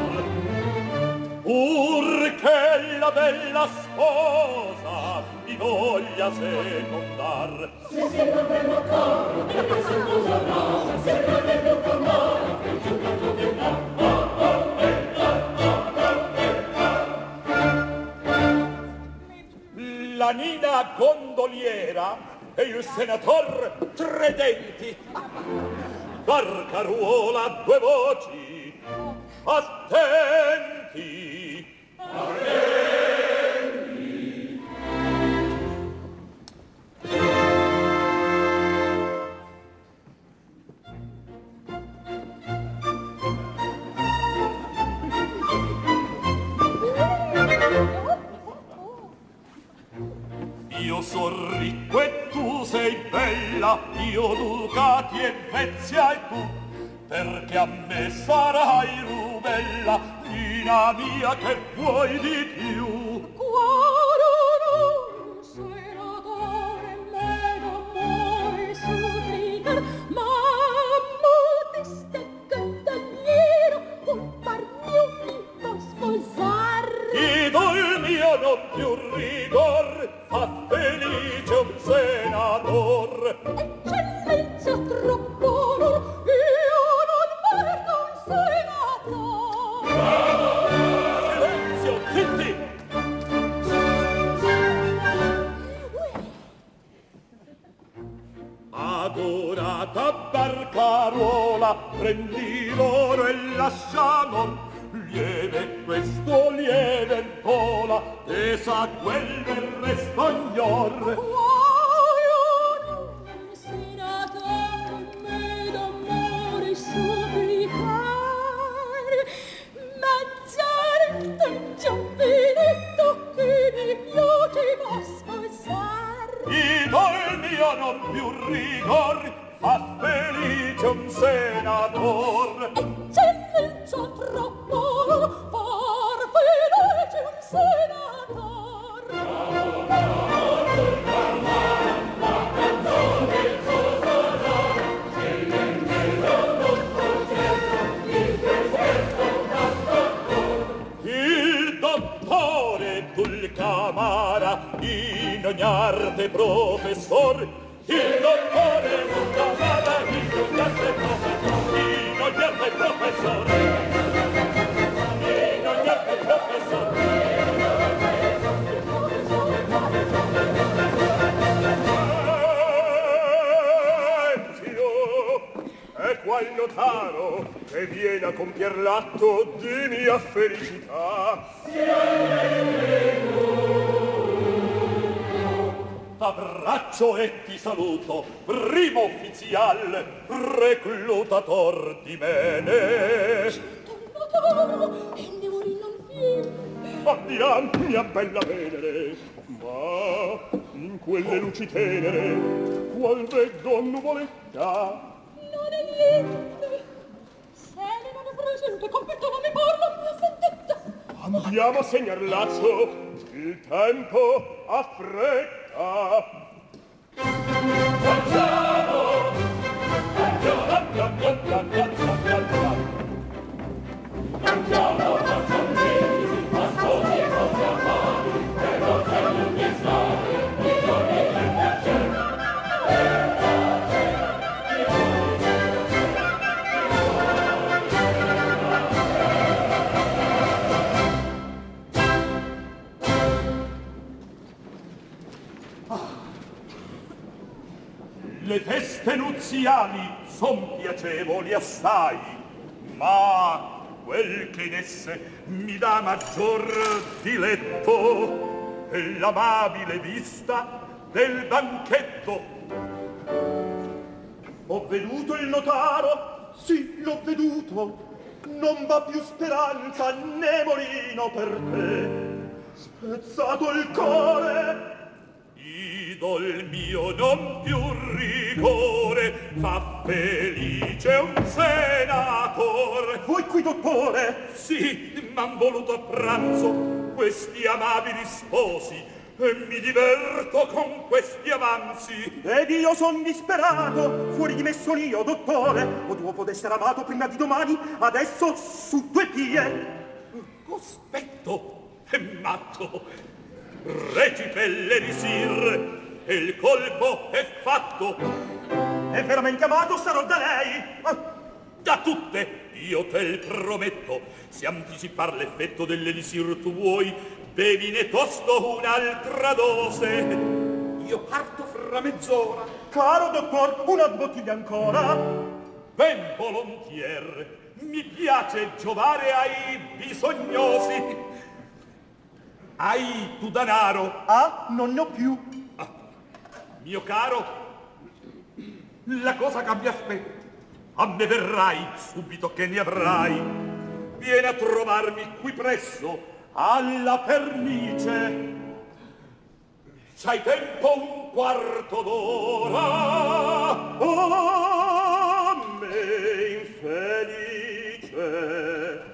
pur che la bella sposa vi voglia secondar. Se si dovremmo coro, e la sposa no, se non è più comoro, che il giocato del no. La nina gondoliera e il senator tre denti, barcaruola due voci, attenti, attenti. Io son ricco e tu sei bella, io ducati e vezia e tu, perché a me sarai rubella, nina mia, che vuoi di più? Quaro non senatore me d'amore supplicar, ma modeste cantaniero un par mio mi può sposar. Idol mio non più rigor, fa felice un senator. Eccellenza troppo onor, io non merito un senator. Silenzio, zitti! Adorata barcaruola, prendi l'oro e lascia l'or, lieve questo lieve vola, e sa quel del resto ignor. Quaio non senatore me d'amore supplicar, Mazzaretto in giovanetto che mi piace va sposar. Idol mio non più rigor, fa felice un senator. Eccellenza troppo far felice un senator. Il dottore Dulcamara, in ogni arte professor, il dottore Dulcamara, in ogni arte professor, in ogni arte professor, in ogni arte professor. Silenzio! È qua il notaro che viene a compier l'atto di mia felicità. T'abbraccio e ti saluto, primo ufficial, reclutator di bene. Notaro, e ne morì non viene. Addirà, mia bella Venere, ma in quelle luci tenere, qual veggo nuvoletta? Non è niente. Se ne non è presente, compito non mi parla, mia santetta. Andiamo a segnar l'azzo, il tempo affretta. Facciamo! Andiamo, andiamo, andiamo, andiamo. Andiamo, facciamo brindisi, a sposi e cose amari, per nostra lunghezza, i giorni del piacere. Le feste nuziali son piacevoli assai, ma quel che in esse mi dà maggior diletto è l'amabile vista del banchetto. Ho veduto il notaro? Sì, l'ho veduto. Non va più speranza né morino per te. Spezzato il cuore, grido il mio non più rigore, fa felice un senatore. Voi qui, dottore? Sì, m'han voluto a pranzo questi amabili sposi, e mi diverto con questi avanzi. Ed io son disperato, fuori di me son io, dottore. O dopo d'essere amato prima di domani, adesso su due pie. Cospetto, è matto, recite l'elisir, e il colpo è fatto. È veramente amato, sarò da lei. Ah. Da tutte, io te il prometto, se anticipar l'effetto dell'elisir tu vuoi, bevine tosto un'altra dose. Io parto fra mezz'ora. Caro dottor, una bottiglia ancora. Ben volontier, mi piace giovare ai bisognosi. Hai tu danaro? Ah, non ne ho più. Ah, mio caro, la cosa cambia aspetto. A me verrai subito che ne avrai. Vieni a trovarmi qui presso alla pernice. C'hai tempo un quarto d'ora. Oh, me infelice.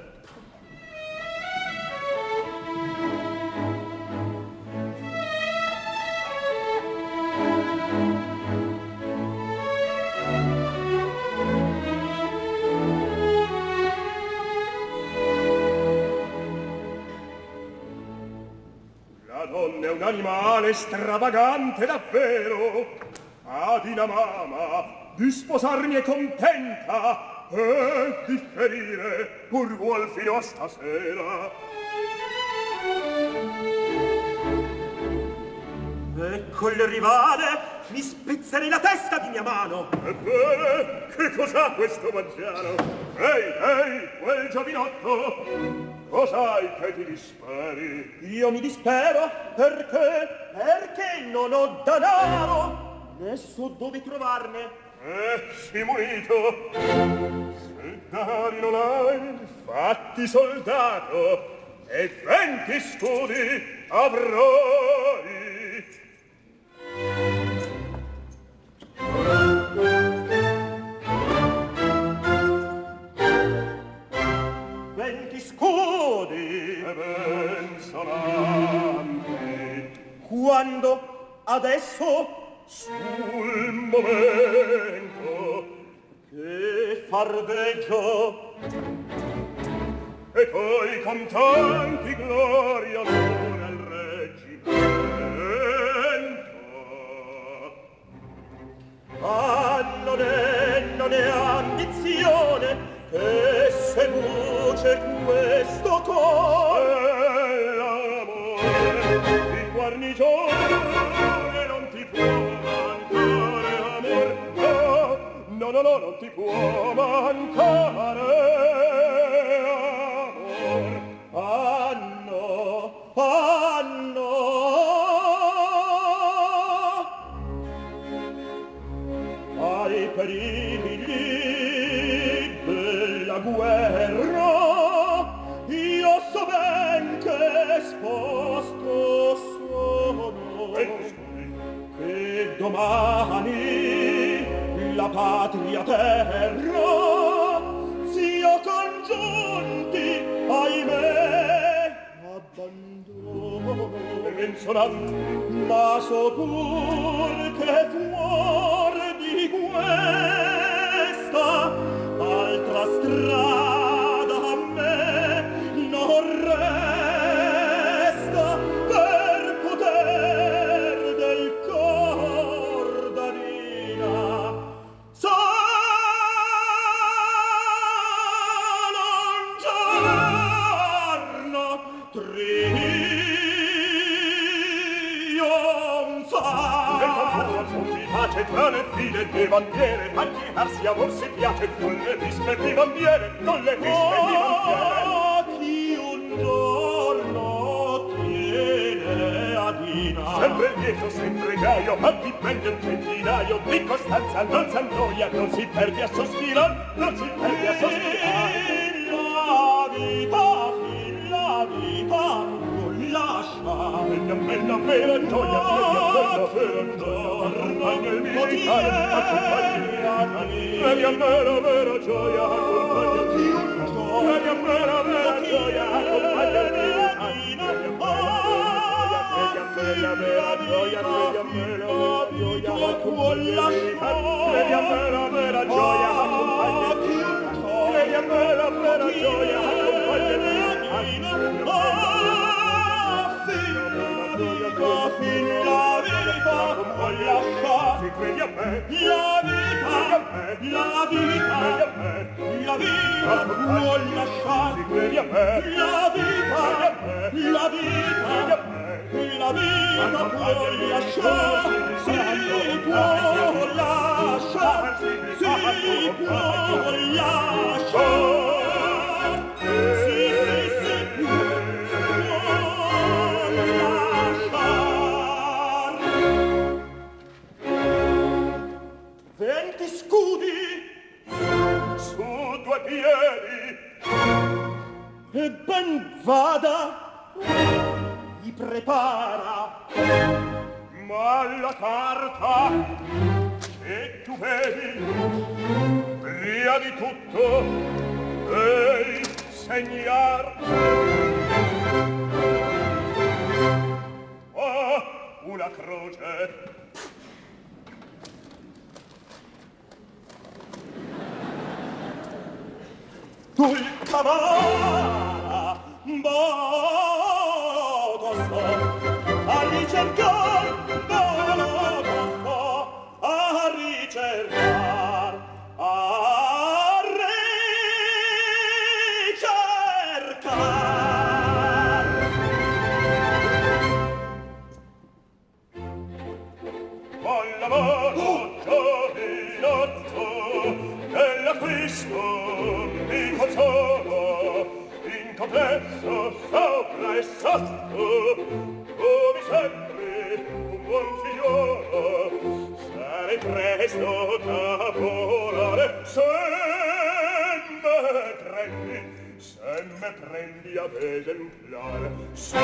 La donna è un animale stravagante davvero. Adina mamma di sposarmi è contenta e di ferire pur vuol fino a stasera. Ecco il rivale, mi spezzerei la testa di mia mano. Ebbene, che cos'ha questo mangiano? Ehi, ehi, quel giovinotto! Cos'hai che ti disperi? Io mi dispero perché, perché non ho danaro, né so dove trovarne. Eh, si munito! Se danari non hai, fatti soldato, e venti scudi avrai. Venti scudi E ben sonanti. quando adesso Sul momento che fardeggio e poi con tanti gloria onore al reggimento. ah non è non è ambizione che seduce questo cuore. E l'amore di guarnigione non ti può mancare, amor. No, no, no, non ti può mancare, amor. Ah no, ah no. Ai perigli della guerra io so ben che sposto sono, che domani la patria terra sia congiunti, ahimè, abbandono. Menzionante, Ma so pur che fuor di questa altra strada a me non resta per poter del cor d'Adina solo un giorno pace tra le file di bandiere, a girarsi amor si piace con le vispe di bandiere, con le vispe di bandiere. Oh, chi un giorno tiene Adina, Sempre lieto, sempre gaio, ma dipende un centinaio di costanza, non s'annoia, non si perde a sospirar, non si perde a sospirar. la vita, la vita non lascia. Bella, bella, vera gioia, gioia, bella, vera militare accompagnami, vedi a me la vera gioia accompagnami, vedi a me la vera gioia accompagnami, vedi a me la vera gioia, vedi a me la vera gioia accompagnami, vedi a me la vera gioia accompagnami, vedi a me la vera gioia accompagnami, la verità non lasciar, credi a me, la vita, la vita, la vita non lasciar, credi a me, la vita, la vita, la vita può lasciar, si può lasciar, si può lasciar, si, si, si può lasciar. Venti scudi su due piedi, e ben vada, gli prepara, ma la carta che tu vedi, via di tutto, devi segnar. Oh, una croce. tul cavara, modo sto, a ricercar, modo sto, a ricercar, a ricercar. Con lavoro giovinotto dell'acquisto mi consolo, incomplesso sopra e sotto, come sempre un buon figliolo, sarei presto caporale se me prendi, se me prendi ad esemplare, sì.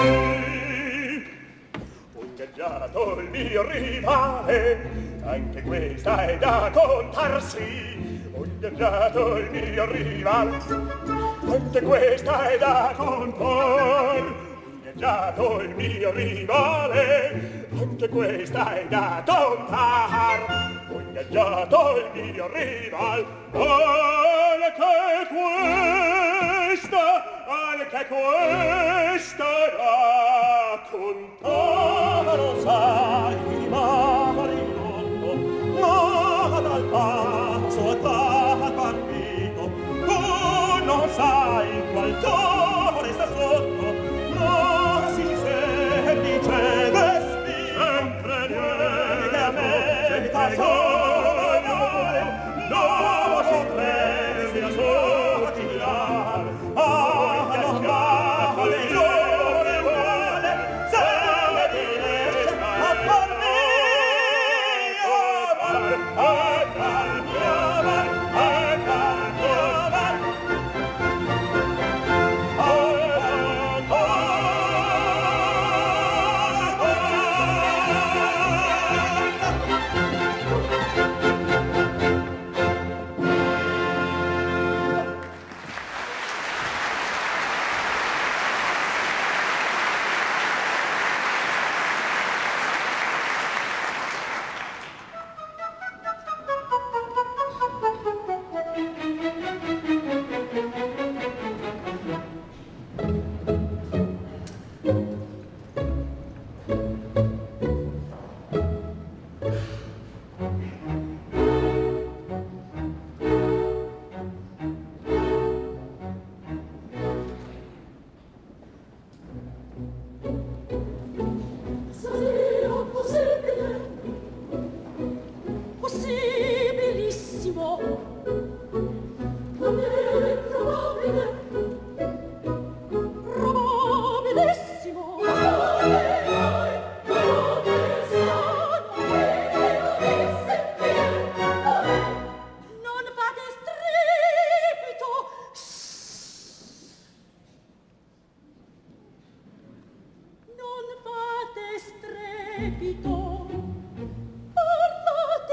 Un gaggiato il mio rivale, anche questa è da contarsi. Un gaggiato il mio rivale, anche questa è da contar. Un gaggiato il mio rivale, anche questa è da contar. Un gaggiato il mio rivale, anche questa, anche questa è da contar. Lo sai, marinotto, ma dal passo dal partito, tu non sai qual torre sta sotto, ma si semplice vestito, sempre che a me fa sognare, non potresti sottilare, ah, non vale sole vuole, se mi riesce a farmi amar, amar, amar, amar, strepito, parlate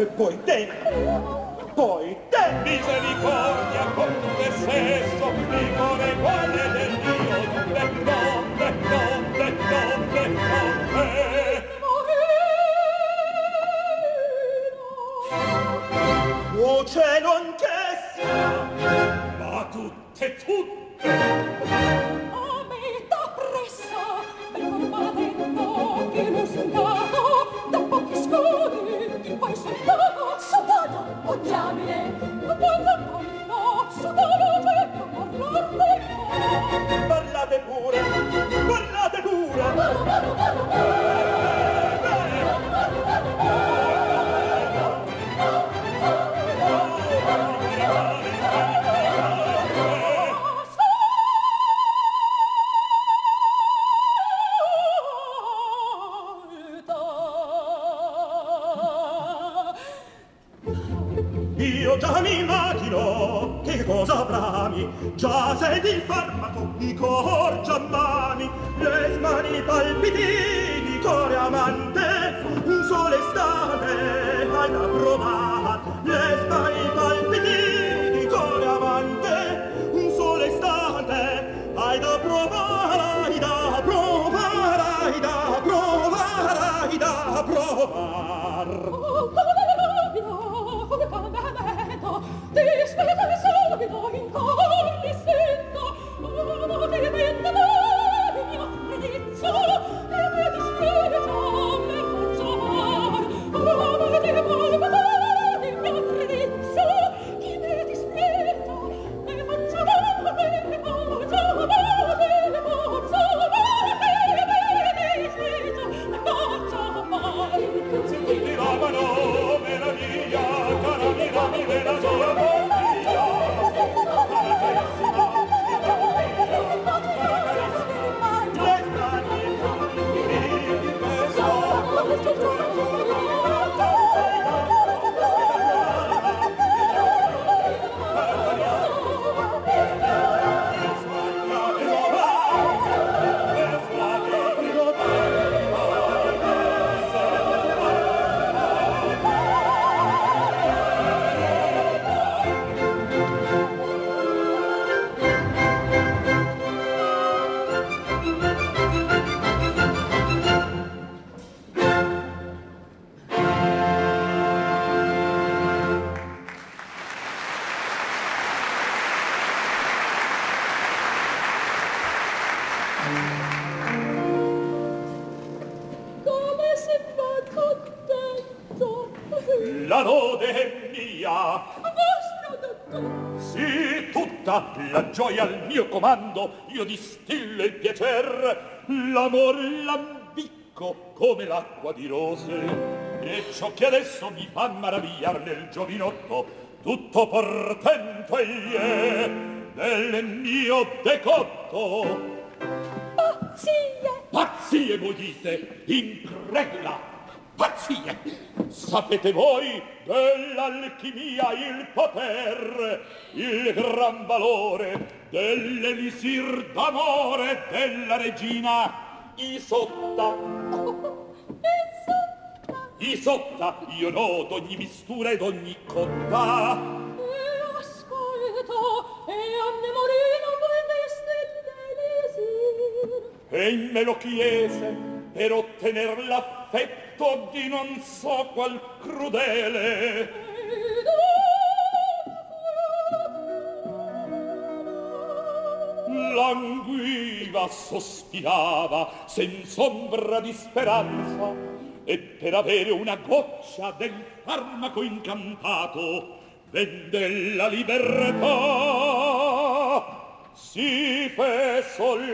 E poi te, poi te. Misericordia con te stesso, rigore quale del Dio, le donne, donne, donne, donne. Oh cielo anch'essa, Ma tutte, tutte. A metà pressa, per formatendo che lo soldato, da pochi scudi, il poi soldato, soldato, odiabile, poi da panno, soldato, cerco, parlare. parlate pure, parlate pure. Parlo, parlo, parlo, Io già mi immagino che cosa brami, già senti il farmaco, i cor già mani, le mani palpitini, core amante, un sole estate hai da provare, le mani palpitini, core amante, un sole estate hai da provare, hai da provare, hai da provare, hai da provare. oh, come rapido, come cambiamento, ti spetta il subito, in cor mi sento, oh, ti vende il mio fredizio, e mi dispiace, mi faccio amar, oh, ti volve il mio fredizio, che mi dispiace, mi faccio amar, mi faccio amar, mi faccio amar, mi dispiace, mi faccio amar. Tutti diravano, meraviglia, cara mia, mi meraviglia, meraviglia. Come se va contento, La lode è mia, vostro dottor. sì, tutta la gioia al mio comando, io distillo il piacer, l'amor l'ambicco come l'acqua di rose, e ciò che adesso mi fa maravigliar nel giovinotto, tutto portento egli è del mio decotto. Pazzie! Pazzie voi dite, incredula, pazzie! Sapete voi dell'alchimia il poter, il gran valore dell'elisir d'amore della regina Isotta? Insomma, Isotta, io noto ogni mistura ed ogni cotta. e ascolto, e a nemorino voi deste l'elisir. E in me lo chiese per ottener l'affetto di non so qual crudele. Languiva, sospirava, senza ombra di speranza, e per avere una goccia del farmaco incantato vende la libertà, si fe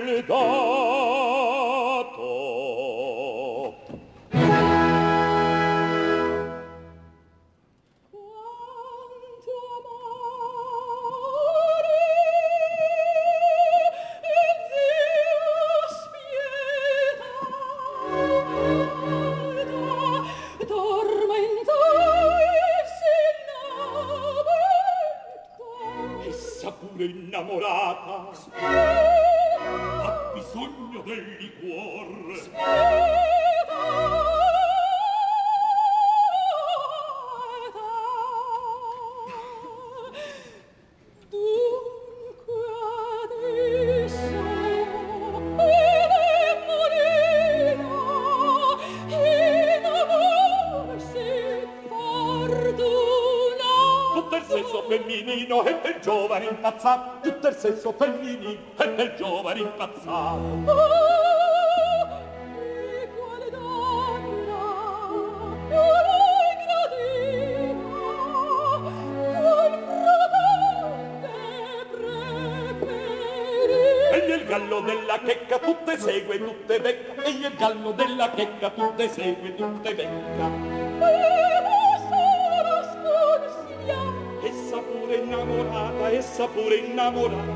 soldato. Quanto amore e Dio spietata, tormentai si innamorata. Essa pure innamorata ha bisogno del liquor. femminino e del giovane impazzato, tutto il sesso femminino e del giovane impazzato. E quale donna più lei gradina, qual fragante preferì? Egli è il gallo della checca, tutte segue, tutte becca. Egli è il gallo della checca, tutte segue, tutte becca. Essa pure innamorata, essa pure innamorata.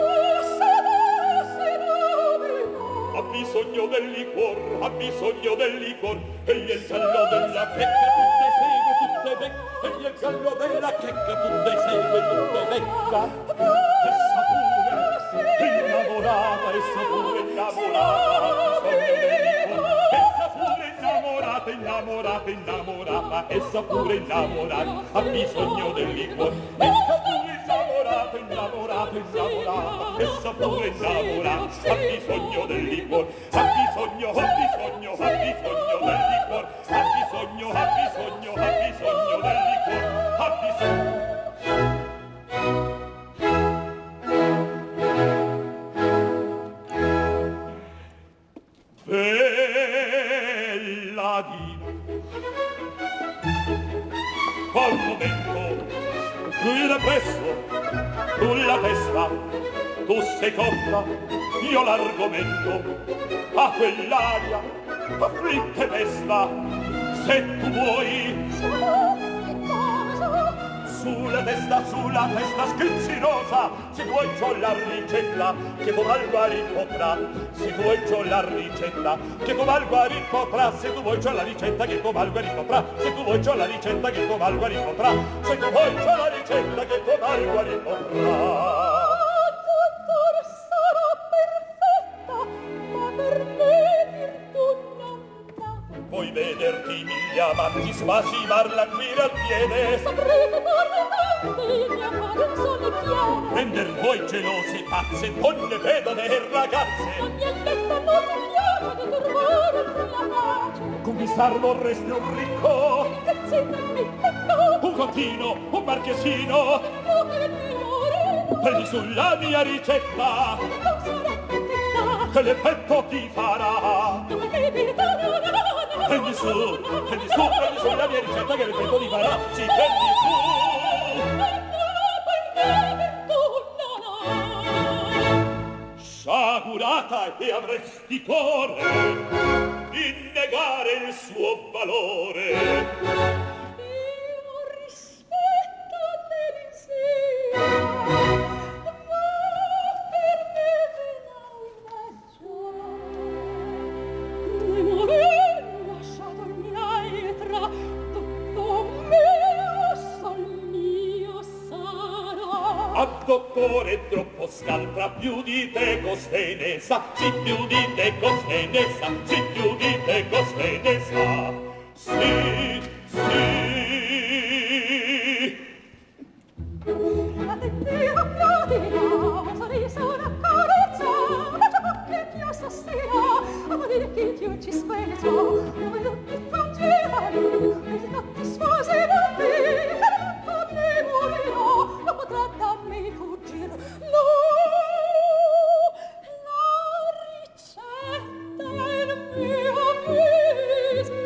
Ha bisogno del liquor, ha bisogno del liquor. Egli è il gallo della checca, tutte segue, tutte becca. Egli è il gallo della checca, tutte segue, tutte becca. Essa pure innamorata, essa pure innamorata. Essa pure innamorata, innamorata, innamorata. Essa pure innamorata, ha bisogno del liquor. Essa pure innamorata, innamorata, innamorata. Essa pure innamorata, ha bisogno del liquor. Ha bisogno, ha bisogno, ha bisogno del liquor. Ha bisogno, ha bisogno, ha bisogno del liquor. Ha bisogno. Bella Dina, qual momento lui da presso, tu la testa, tu sei cotta, io l'argomento, a quell'aria, afflitta e mesta, se tu vuoi. Sulla testa, sulla testa schizzinosa, se tu vuoi c'ho la ricetta, che tu mal guarir potrà. Se tu vuoi c'ho la ricetta, che tu mal guarir potrà. Se tu vuoi c'ho la ricetta, che tu mal guarir potrà. Se tu vuoi c'ho la ricetta, che tu mal guarir potrà. Se tu vuoi c'ho la ricetta, che tu mal guarir potrà. Dottor, sarò perfetta, ma per me virtù non dà. Vuoi vederti migli amanti spasimar qui al piede? Saprete farlo tanti, mia madre un solo chiaro. Prender voi gelose pazze, donne, pedone e ragazze. Non mi è detta molto piace di trovare quella pace. Conquistar vorreste un ricco, Che zitto mi toccò, un contino, un marchesino. come il mio re, Prendi sulla mia ricetta, non sarò contenta. che l'effetto ti farà. Come mi verità non ha. Prendi su, prendi su, prendi sulla mia ricetta, che l'effetto ti farà. Sì, prendi su. Sciagurata e avresti cuore di negare il suo valore. Io rispetto l'Elisea, ma per me ve ne aver lasciato il miei tra tutto mio, sol mio sarà. A dottore troppo scaltra, più di te coste ne sa. Sì, più di te coste ne sa. Sì, più di te coste ne sa. Sì, sì. La tettina piatina, un sorriso, una carezza, ma già che Dio sostia, a dire che Dio ci spezza. Come tutti francesi, e tutti sposi bambini, per quanto mi morirò, non potrà da me fuggir. No, la ricetta è il mio visino,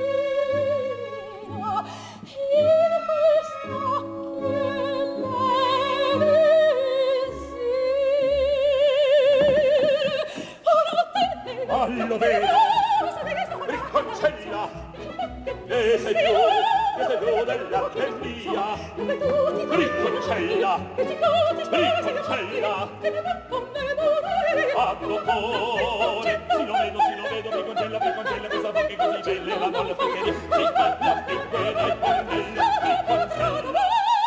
in questa Allo vedo, riconcella, che sei più, che sei più della che mia. Riconcella, riconcella. A dottore, si lo vedo, si lo vedo, riconcella, riconcella, questa bocca così bella, la molla porcheria. Si fa la picquera e pannella, riconcella.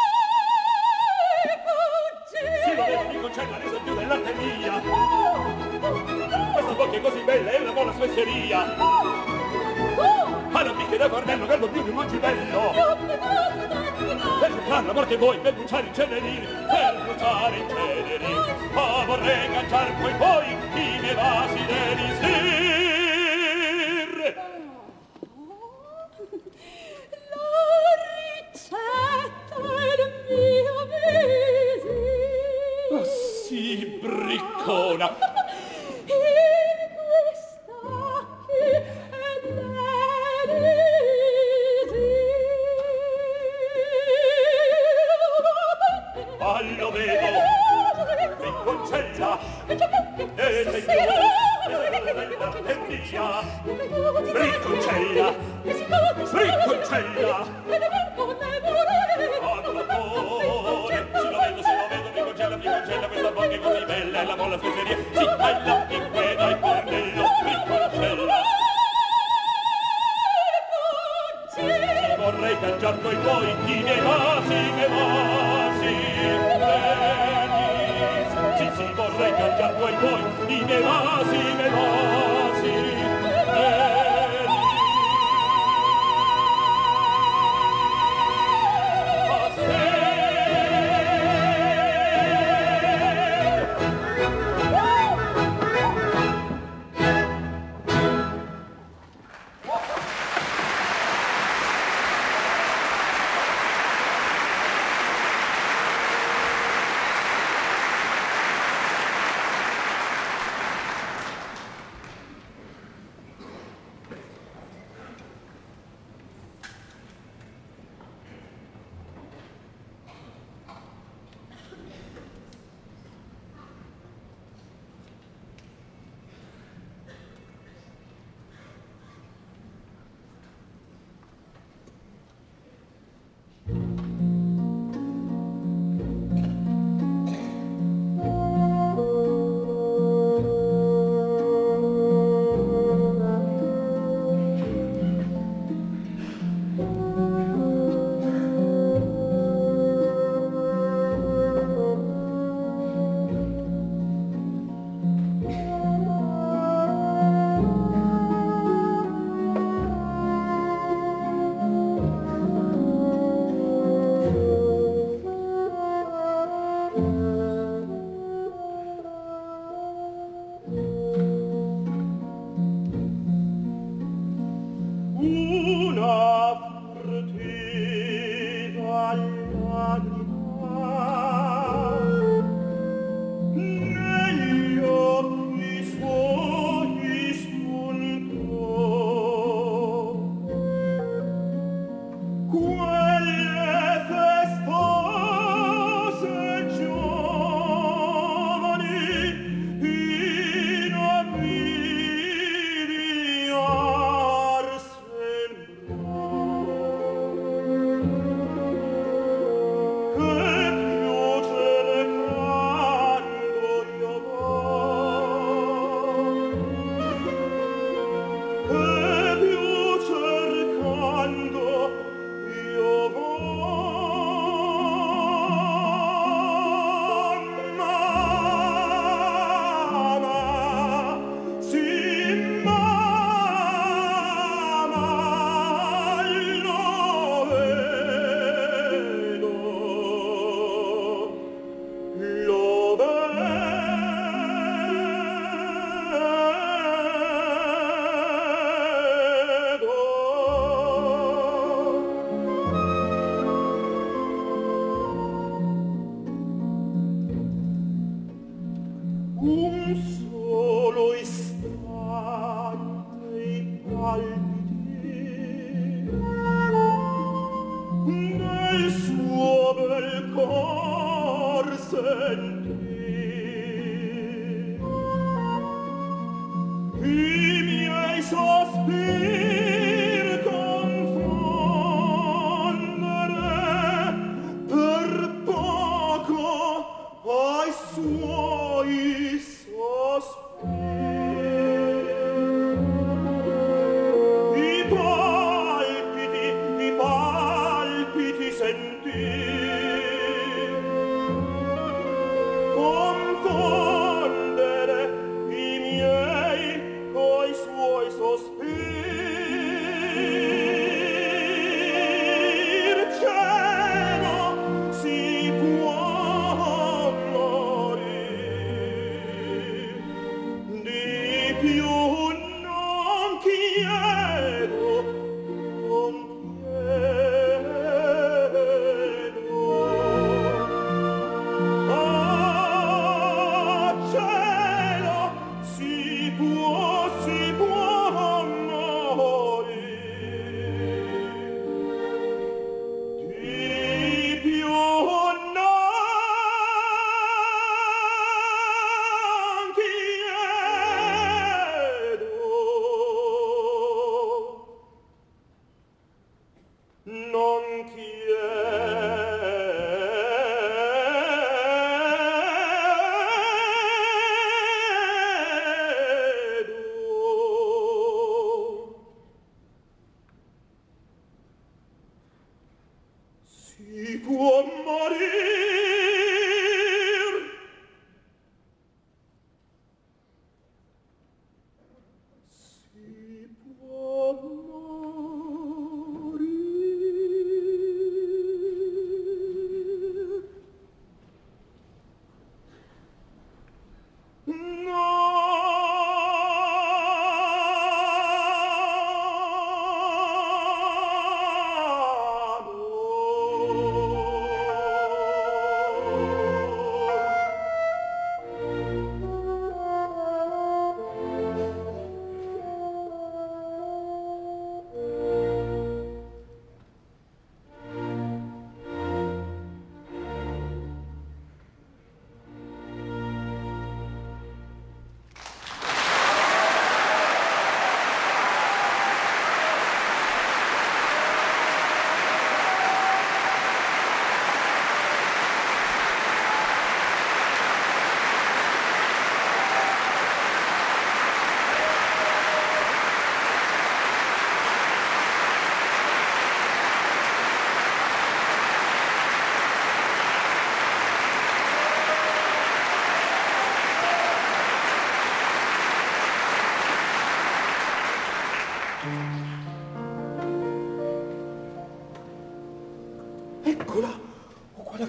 Si lo vedo, riconcella, ne sei più della che mia. Questa bocca è così bella, è una buona spezieria. Ma non picche da fornello, guardo più di un mangibello. Per far l'amor che vuoi, per bruciare i cenerini, per bruciare i cenerini. Ma vorrei cangiar coi poi i miei vasi d'elisir. La ricetta è il mio visino. e sei tu, e sei via, Ricconcella, Ricconcella, ah, dottore, se lo vedo, se lo vedo, Ricconcella, Ricconcella, questa bocca è così bella, e la molla spezzeria, sì, hai la pingueda, il cornello, Ricconcella. Sì, vorrei cangiar coi tuoi, i miei vasi, i miei vasi, Denis. Sì, sì, vorrei cangiar coi tuoi, i miei vasi, i miei vasi, Denis. Ma se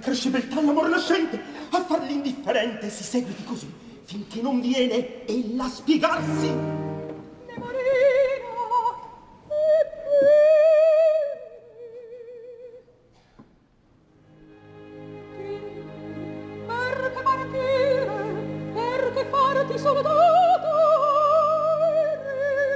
Cresce beltà l'amor nascente, a far l'indifferente si seguiti così, finché non viene ella a spiegarsi. Nemorino, e qui? Perché partire? Perché farti soldato e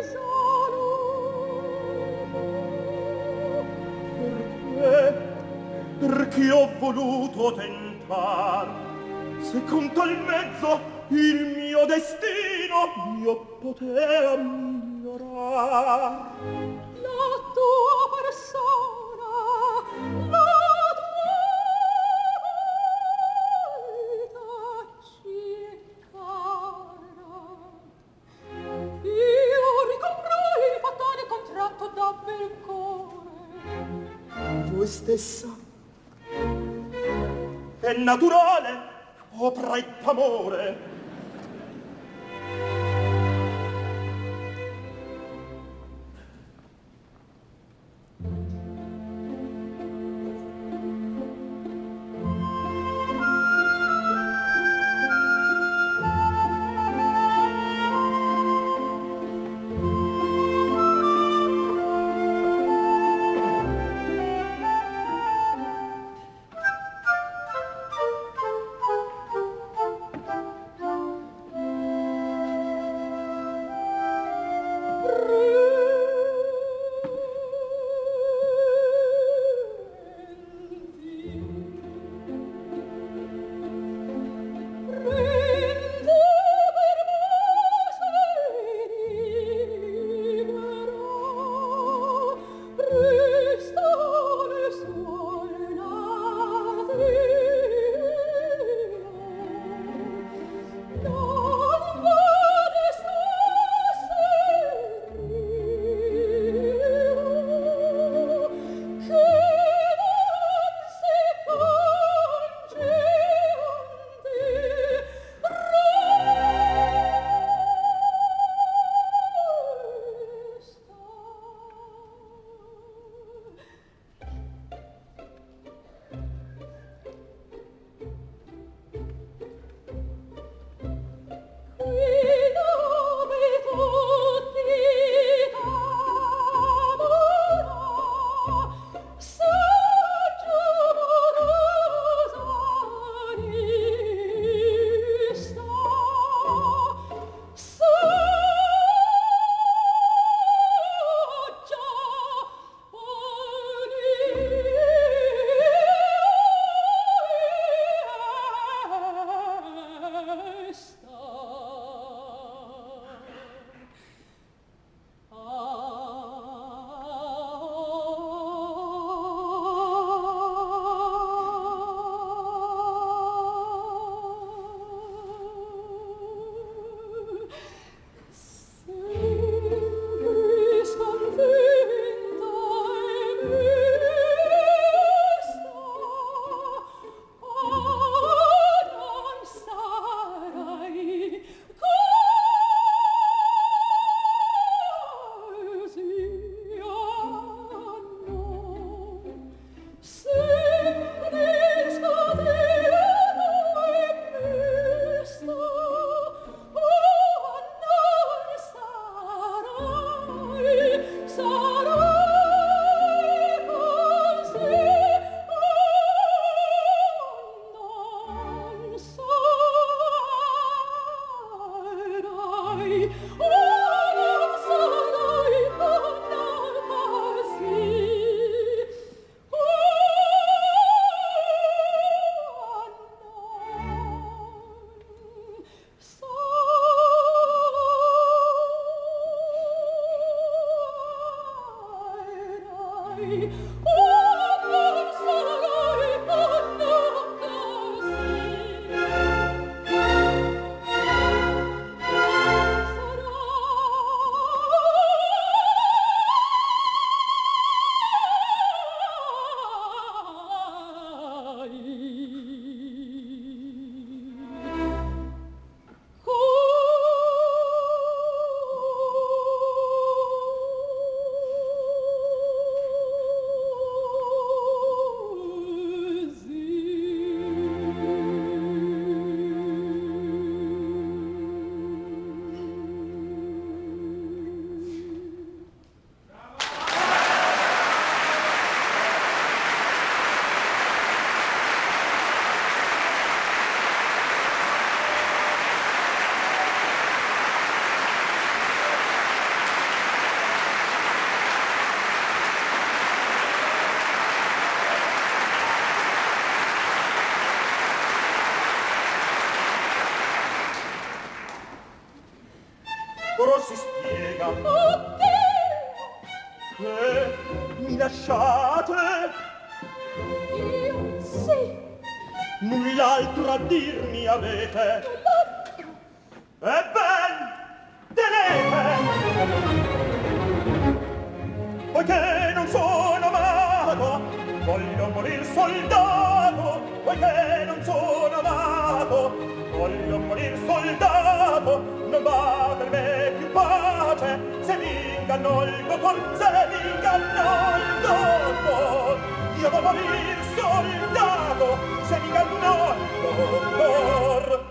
risoluto? Perché? Perché ho voluto tentar, se con tal mezzo il mio destino io potea migliorar. La tua persona, la tua vita ci è cara. Io ricomprai il fatale contratto da bel cuore. Voi stessa è naturale opra e amore. ora si spiega. Oddio! Che mi lasciate? Io sì. Null'altro a dirmi avete. E ben tenete! Poiché non sono amato, voglio morir soldato. Poiché non sono amato, voglio morir soldato. Non va per me più pace se mi ingannò il dottor, se mi ingannò il dottor. Io voglio morir soldato se mi ingannò il dottor.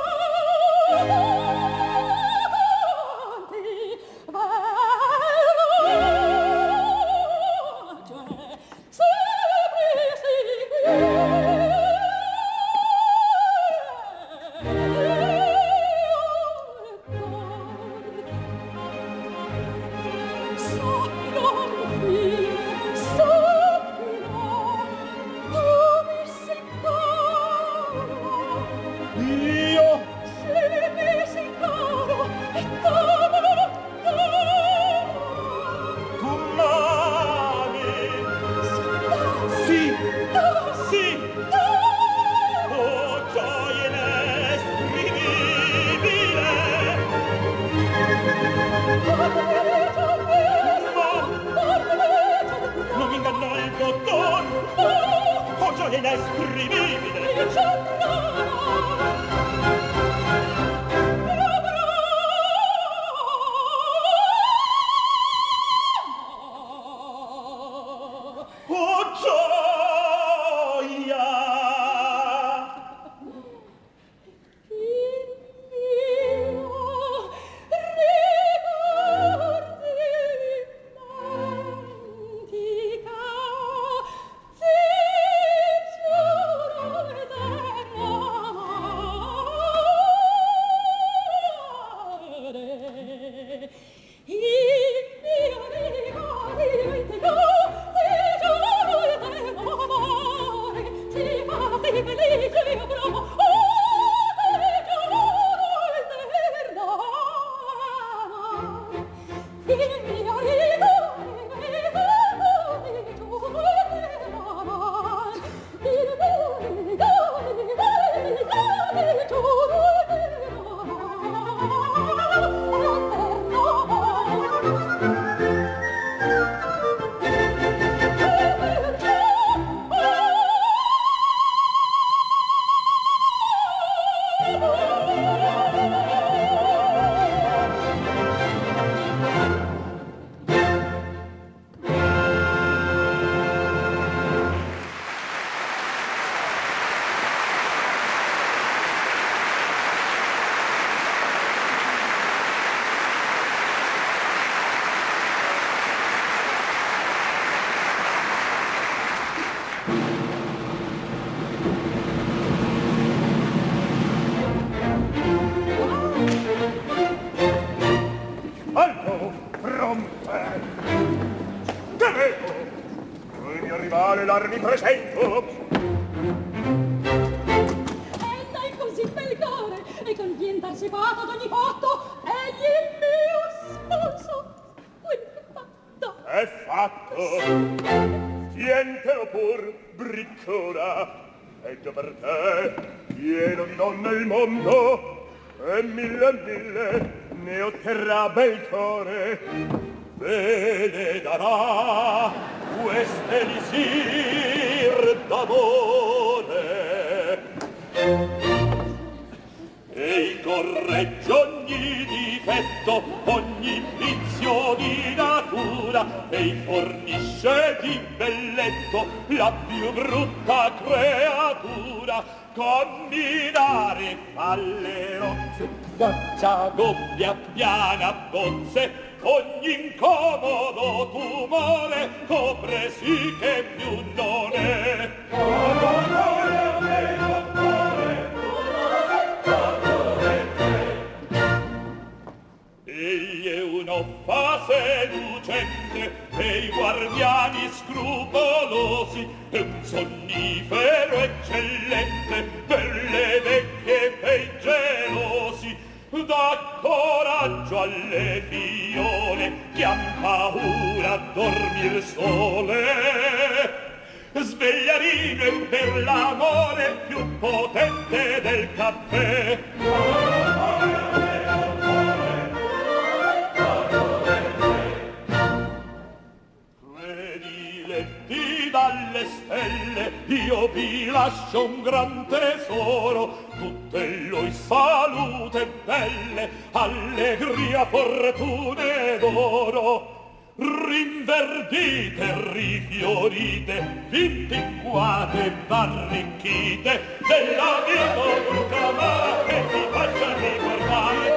Mi presento. Ella è così bel cuore e con bien anticipato d'ogni fatto. Egli è mio sposo. Quindi è fatto. È fatto. Tientelo pur, briccona. Peggio per te, pieno di donne il mondo, e mille e mille ne otterrà bel cuore. Ve ne darà queste elisir d'amore, e corregge ogni difetto, ogni vizio di natura, e fornisce di belletto la più brutta creatura. Combinare falle rozze, goccia gobbia piana bozze, ogni incomodo tumore copre sì che più non è. Egli è un'offa seducente e i guardiani scrupolosi, è un sonnifero eccellente per le vecchie e i gelosi. dà coraggio alle figliole che han paura a dormir sole. Svegliarino è per l'amore più potente del caffè. Prediletti dalle stelle, io vi lascio un gran tesoro, tutte lui salute belle, allegria, fortune d'oro. Rinverdite, rifiorite, vintiquate, varricchite, della vita Dulcamara che ti faccia ricordare.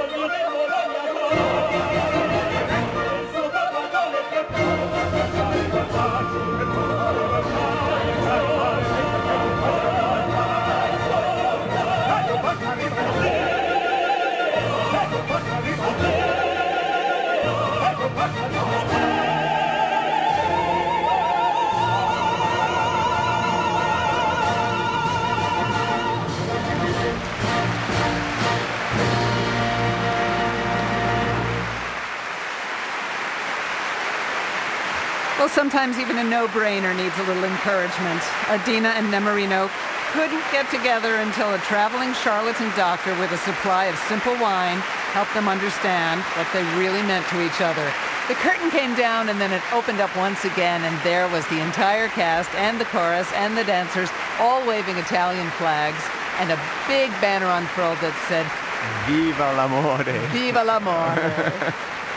Well, sometimes even a no-brainer needs a little encouragement. Adina and Nemorino couldn't get together until a traveling charlatan doctor with a supply of simple wine helped them understand what they really meant to each other. The curtain came down and then it opened up once again, and there was the entire cast and the chorus and the dancers all waving Italian flags and a big banner unfurled that said, Viva l'amore! Viva l'amore!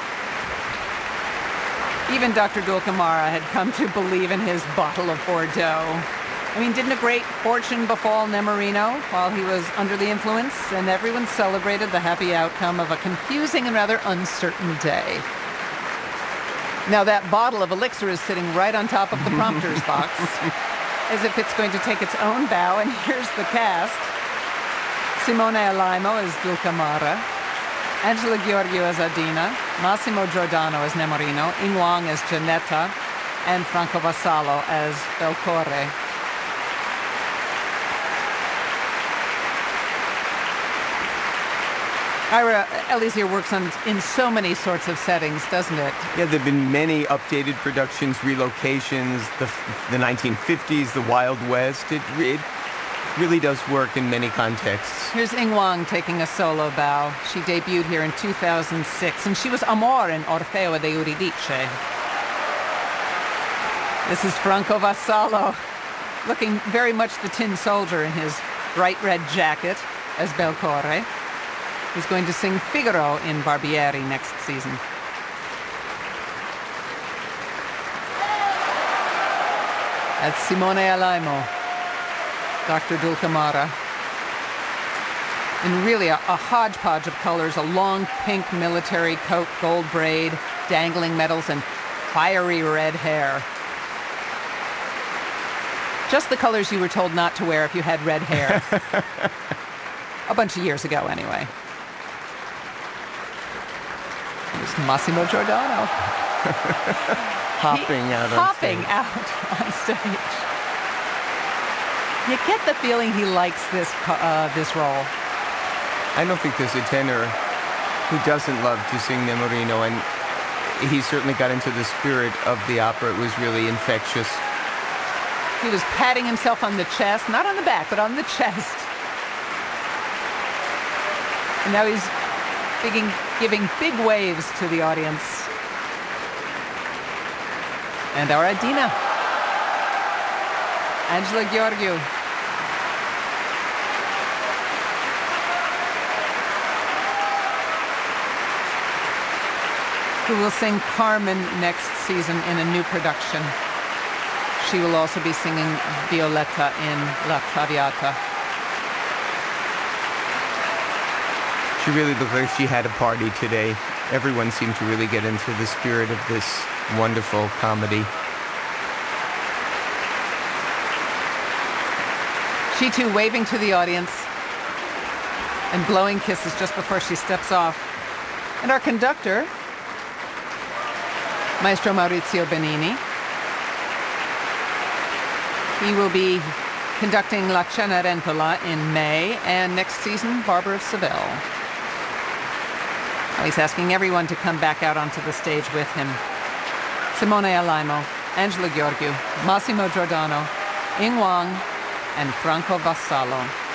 Even Doctor Dulcamara had come to believe in his bottle of Bordeaux. I mean, didn't a great fortune befall Nemorino while he was under the influence? And everyone celebrated the happy outcome of a confusing and rather uncertain day. Now that bottle of elixir is sitting right on top of the prompter's box, as if it's going to take its own bow, and here's the cast. Simone Alaimo as Dulcamara, Angela Gheorghiu as Adina, Massimo Giordano as Nemorino, Ying Wang as Ginetta, and Franco Vassallo as Belcore. Ira, Elysir works on in so many sorts of settings, doesn't it? Yeah, there have been many updated productions, relocations, the, the nineteen fifties, the Wild West. It, it really does work in many contexts. Here's Ying Wang taking a solo bow. She debuted here in two thousand six, and she was Amor in Orfeo de Euridice. This is Franco Vassallo, looking very much the tin soldier in his bright red jacket as Belcore. He's going to sing Figaro in Barbieri next season. That's Simone Alaimo, Doctor Dulcamara. In really a, a hodgepodge of colors, a long pink military coat, gold braid, dangling medals, and fiery red hair. Just the colors you were told not to wear if you had red hair. A bunch of years ago, anyway. There's Massimo Giordano. Hopping he, out on Hopping stage. out on stage. You get the feeling he likes this uh, this role. I don't think there's a tenor who doesn't love to sing Nemorino, and he certainly got into the spirit of the opera. It was really infectious. He was patting himself on the chest, not on the back, but on the chest. And now he's giving, giving big waves to the audience. And our Adina, Angela Gheorghiu. Who will sing Carmen next season in a new production. She will also be singing Violetta in La Traviata. She really looked like she had a party today. Everyone seemed to really get into the spirit of this wonderful comedy. She too waving to the audience and blowing kisses just before she steps off. And our conductor, Maestro Maurizio Benini. He will be conducting La Cenerentola in May, and next season, Barber of Seville. Well, he's asking everyone to come back out onto the stage with him. Simone Alaimo, Angela Gheorghiu, Massimo Giordano, Ing Wang, and Franco Vassallo.